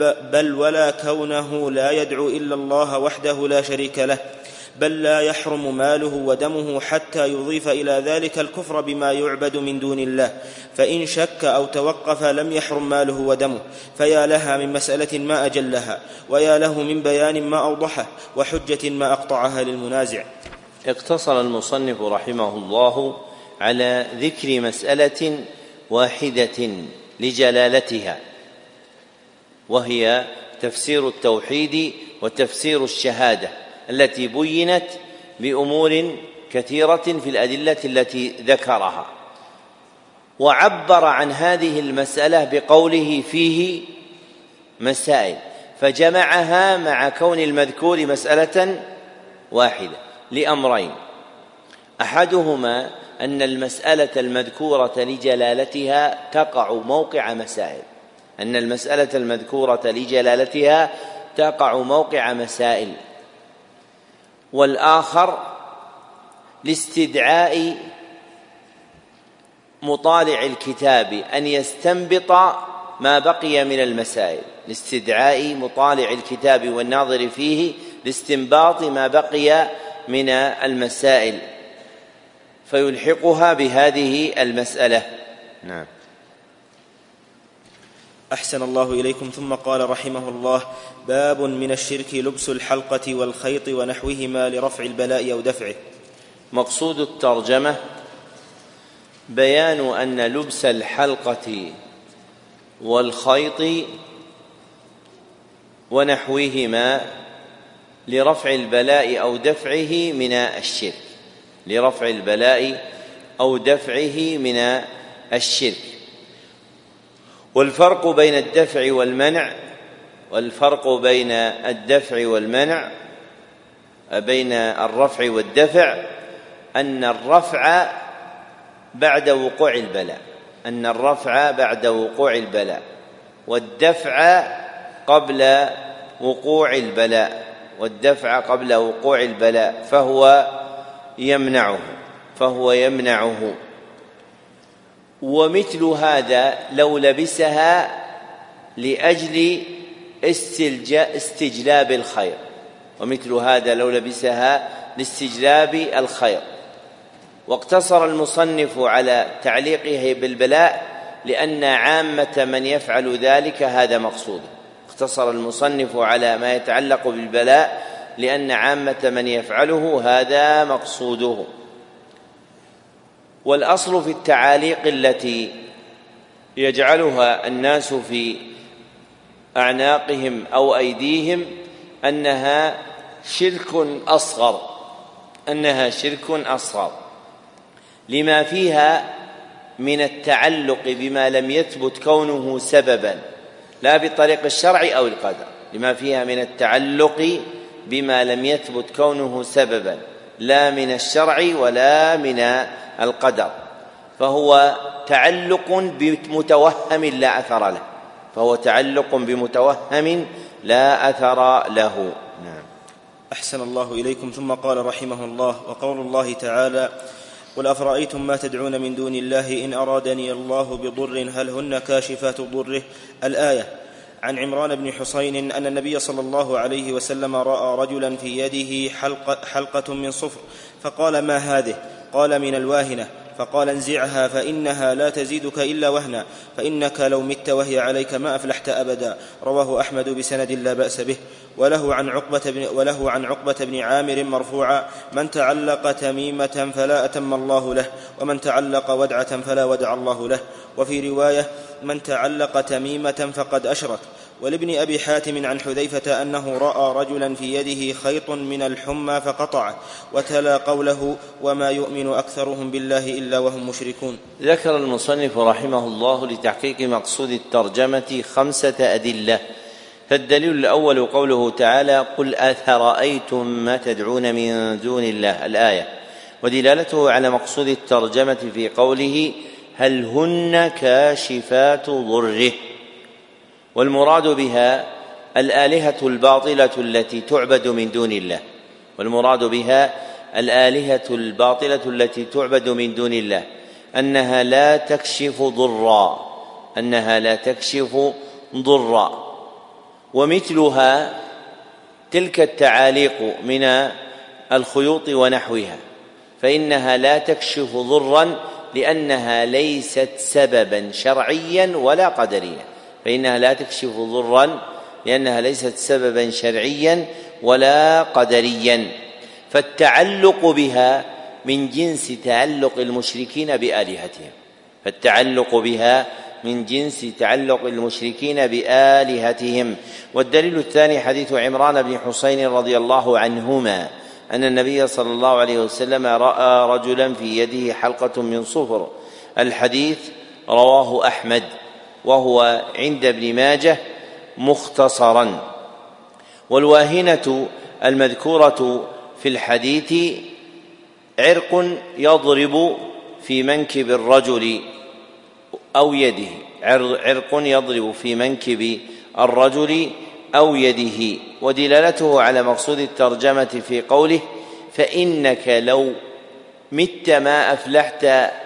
بل ولا كونه لا يدعو إلا الله وحده لا شريك له، بل لا يحرم ماله ودمه حتى يضيف إلى ذلك الكفر بما يعبد من دون الله، فإن شك أو توقف لم يحرم ماله ودمه. فيا لها من مسألة ما أجلها، ويا له من بيان ما أوضحه، وحجة ما أقطعها للمنازع. اقتصر المصنف رحمه الله على ذكر مسألة واحدة لجلالتها، وهي تفسير التوحيد وتفسير الشهادة، التي بينت بأمور كثيرة في الأدلة التي ذكرها، وعبر عن هذه المسألة بقوله فيه مسائل، فجمعها مع كون المذكور مسألة واحدة لأمرين: أحدهما أن المسألة المذكورة لجلالتها تقع موقع مسائل، أن المسألة المذكورة لجلالتها تقع موقع مسائل، والآخر لاستدعاء مطالع الكتاب أن يستنبط ما بقي من المسائل، لاستدعاء مطالع الكتاب والناظر فيه لاستنباط ما بقي من المسائل فيلحقها بهذه المسألة. نعم. أحسن الله إليكم. ثم قال رحمه الله: باب من الشرك لبس الحلقة والخيط ونحوهما لرفع البلاء أو دفعه. مقصود الترجمة بيان أن لبس الحلقة والخيط ونحوهما لرفع البلاء أو دفعه من الشرك، لرفع البلاء أو دفعه من الشرك. والفرق بين الدفع والمنع، والفرق بين الدفع والمنع بين الرفع والدفع أن الرفع بعد وقوع البلاء، أن الرفع بعد وقوع البلاء، والدفع قبل وقوع البلاء، والدفع قبل وقوع البلاء فهو يمنعه. ومثل هذا لو لبسها لأجل استجلاب الخير، ومثل هذا لو لبسها لاستجلاب الخير، واقتصر المصنف على تعليقه بالبلاء لأن عامة من يفعل ذلك هذا مقصوده. اقتصر المصنف على ما يتعلق بالبلاء لأن عامة من يفعله هذا مقصوده. والأصل في التعاليق التي يجعلها الناس في أعناقهم أو أيديهم أنها شرك أصغر لما فيها من التعلق بما لم يثبت كونه سببا لا بطريق الشرع أو القدر، لما فيها من التعلق بما لم يثبت كونه سببا لا من الشرع ولا من القدر، فهو تعلق بمتوهم لا أثر له، لا أثر له. نعم. أحسن الله إليكم. ثم قال رحمه الله: وقول الله تعالى: قل أفرأيتم ما تدعون من دون الله إن أرادني الله بضر هل هن كاشفات ضره. الآية. عن عمران بن حسين أن النبي صلى الله عليه وسلم رأى رجلا في يده حلقة من صفر، فقال: ما هذه؟ قال: من الواهنة. فقال: انزعها فإنها لا تزيدك إلا وهنا، فإنك لو مت وهي عليك ما أفلحت أبدا. رواه أحمد بسند لا بأس به. وله عن عقبة بن عامر مرفوعا: من تعلق تميمة فلا أتم الله له، ومن تعلق ودعة فلا ودع الله له. وفي رواية: من تعلق تميمة فقد أشرك. ولابن أبي حاتم عن حذيفة أنه رأى رجلا في يده خيط من الحمى فقطعه، وتلا قوله: وما يؤمن أكثرهم بالله إلا وهم مشركون. ذكر المصنف رحمه الله لتحقيق مقصود الترجمة 5 أدلة. فالدليل الأول قوله تعالى: قل أفرأيتم ما تدعون من دون الله، الآية، ودلالته على مقصود الترجمة في قوله: هل هن كاشفات ضره. والمراد بها الآلهة الباطلة التي تعبد من دون الله، أنها لا تكشف ضرا. ومثلها تلك التعاليق من الخيوط ونحوها، فإنها لا تكشف ضرا لأنها ليست سببا شرعيا ولا قدريا فالتعلق بها من جنس تعلق المشركين بآلهتهم. والدليل الثاني حديث عمران بن حسين رضي الله عنهما أن النبي صلى الله عليه وسلم رأى رجلا في يده حلقة من صفر. الحديث رواه أحمد وهو عند ابن ماجه مختصرا. والواهنة المذكورة في الحديث عرق يضرب في منكب الرجل أو يده ودلالته على مقصود الترجمة في قوله: فإنك لو مت ما أفلحت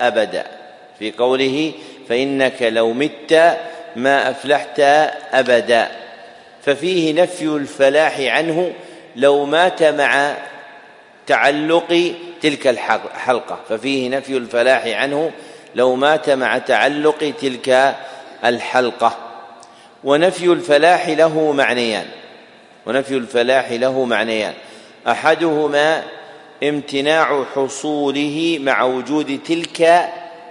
أبدا. ففيه نفي الفلاح عنه لو مات مع تعلق تلك الحلقة. ونفي الفلاح له معنيان: أحدهما امتناع حصوله مع وجود تلك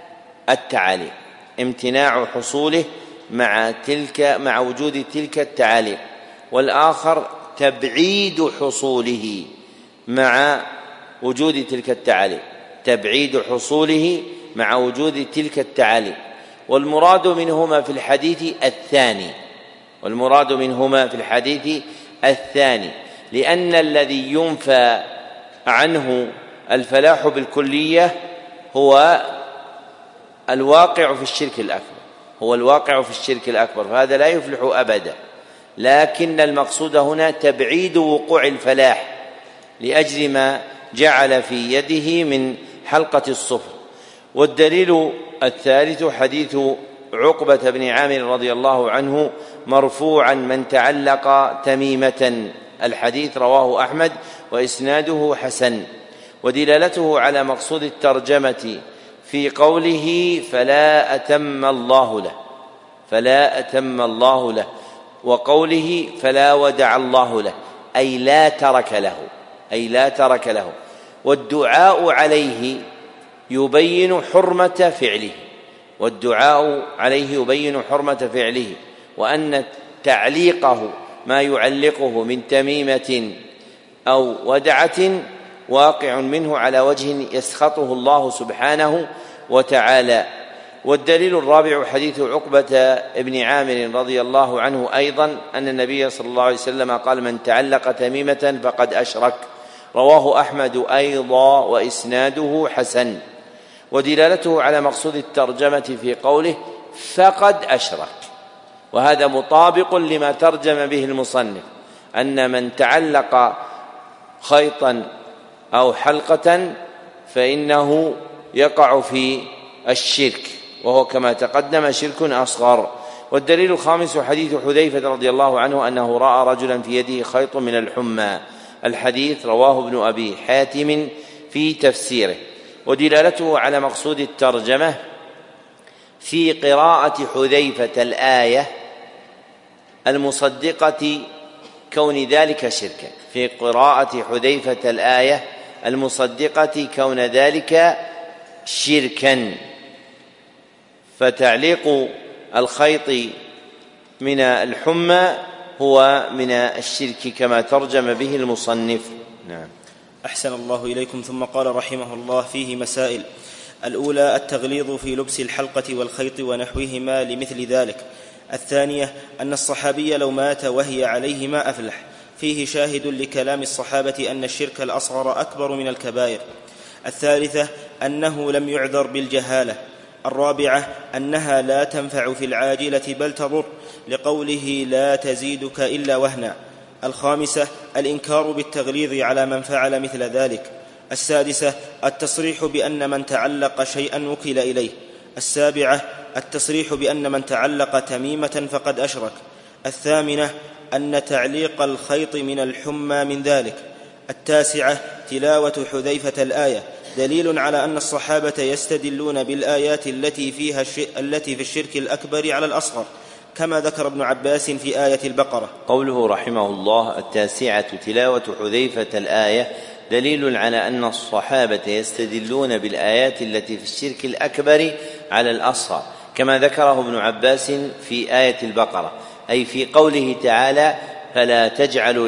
التعاليق، والآخر تبعيد حصوله مع وجود تلك التعاليق. والمراد منهما في الحديث الثاني، لأن الذي ينفى عنه الفلاح بالكلية هو الواقع في الشرك الأكبر، فهذا لا يفلح أبدا. لكن المقصود هنا تبعيد وقوع الفلاح لأجل ما جعل في يده من حلقة الصفر. والدليل الثالث حديث عقبة بن عامر رضي الله عنه مرفوعا: من تعلق تميمة. الحديث رواه أحمد وإسناده حسن. ودلالته على مقصود الترجمة في قوله فلا أتم الله له وقوله فلا ودع الله له أي لا ترك له والدعاء عليه يبين حرمة فعله وأن تعليقه ما يعلقه من تميمة أو ودعة واقع منه على وجه يسخطه الله سبحانه وتعالى. والدليل الرابع حديث عقبة بن عامر رضي الله عنه أيضا أن النبي صلى الله عليه وسلم قال من تعلق تميمة فقد أشرك، رواه أحمد أيضا وإسناده حسن. ودلالته على مقصود الترجمة في قوله فقد أشرك، وهذا مطابق لما ترجم به المصنف، أن من تعلق خيطا أو حلقة فإنه يقع في الشرك، وهو كما تقدم شرك أصغر. والدليل الخامس حديث حذيفة رضي الله عنه أنه رأى رجلا في يده خيط من الحمى، الحديث رواه ابن أبي حاتم في تفسيره. ودلالته على مقصود الترجمة في قراءة حذيفة الآية المصدقة كون ذلك شركا، فتعليق الخيط من الحمى هو من الشرك كما ترجم به المصنف. نعم. أحسن الله إليكم. ثم قال رحمه الله فيه مسائل. الأولى التغليظ في لبس الحلقة والخيط ونحوهما لمثل ذلك. الثانية أن الصحابي لو مات وهي عليه ما أفلح، فيه شاهد لكلام الصحابة أن الشرك الأصغر أكبر من الكبائر. الثالثة أنه لم يعذر بالجهالة. الرابعة أنها لا تنفع في العاجلة بل تضر، لقوله لا تزيدك إلا وهنا. الخامسة الإنكار بالتغليظ على من فعل مثل ذلك. السادسة التصريح بأن من تعلق شيئا وكل إليه. السابعة التصريح بأن من تعلق تميمة فقد أشرك. الثامنة أن تعليق الخيط من الحمى من ذلك. التاسعة تلاوة حذيفة الآية دليل على أن الصحابة يستدلون بالآيات التي في الشرك الأكبر على الأصغر، كما ذكر ابن عباس في آية البقرة. قوله رحمه الله التاسعة تلاوة حذيفة الآية دليل على أن الصحابة يستدلون بالآيات التي في الشرك الأكبر على الأصغر، كما ذكره ابن عباس في آية البقرة، أي في قوله تعالى فلا تجعلوا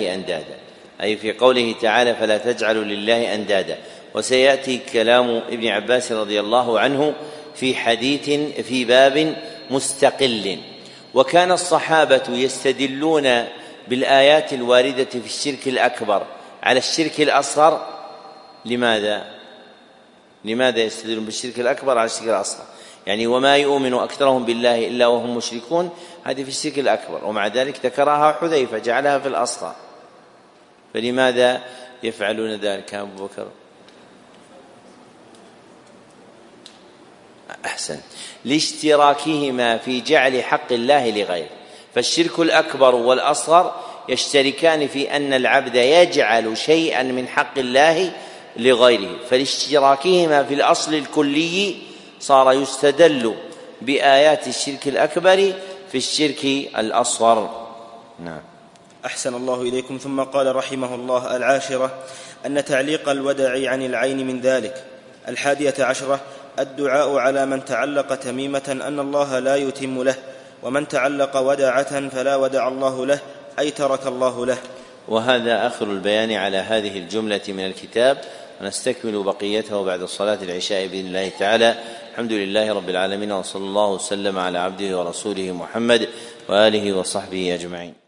لله أندادا. وسيأتي كلام ابن عباس رضي الله عنه في حديث في باب مستقل. وكان الصحابة يستدلون بالآيات الواردة في الشرك الأكبر على الشرك الأصغر. لماذا يستدلون بالشرك الأكبر على الشرك الأصغر؟ يعني وما يؤمن أكثرهم بالله إلا وهم مشركون، هذه في الشرك الأكبر، ومع ذلك ذكرها حذيفة جعلها في الأصغر، فلماذا يفعلون ذلك أبو بكر؟ أحسن، لاشتراكهما في جعل حق الله لغيره. فالشرك الأكبر والأصغر يشتركان في أن العبد يجعل شيئا من حق الله لغيره، فلاشتراكهما في الأصل الكلي صار يستدل بآيات الشرك الأكبر في الشرك الأصغر. نعم. أحسن الله إليكم. ثم قال رحمه الله العاشرة أن تعليق الودع عن العين من ذلك. 11 الدعاء على من تعلق تميمة أن الله لا يتم له، ومن تعلق ودعة فلا ودع الله له، أي ترك الله له. وهذا آخر البيان على هذه الجملة من الكتاب، ونستكمل بقيته بعد صلاة العشاء بإذن الله تعالى. الحمد لله رب العالمين، وصلى الله وسلم على عبده ورسوله محمد وآله وصحبه أجمعين.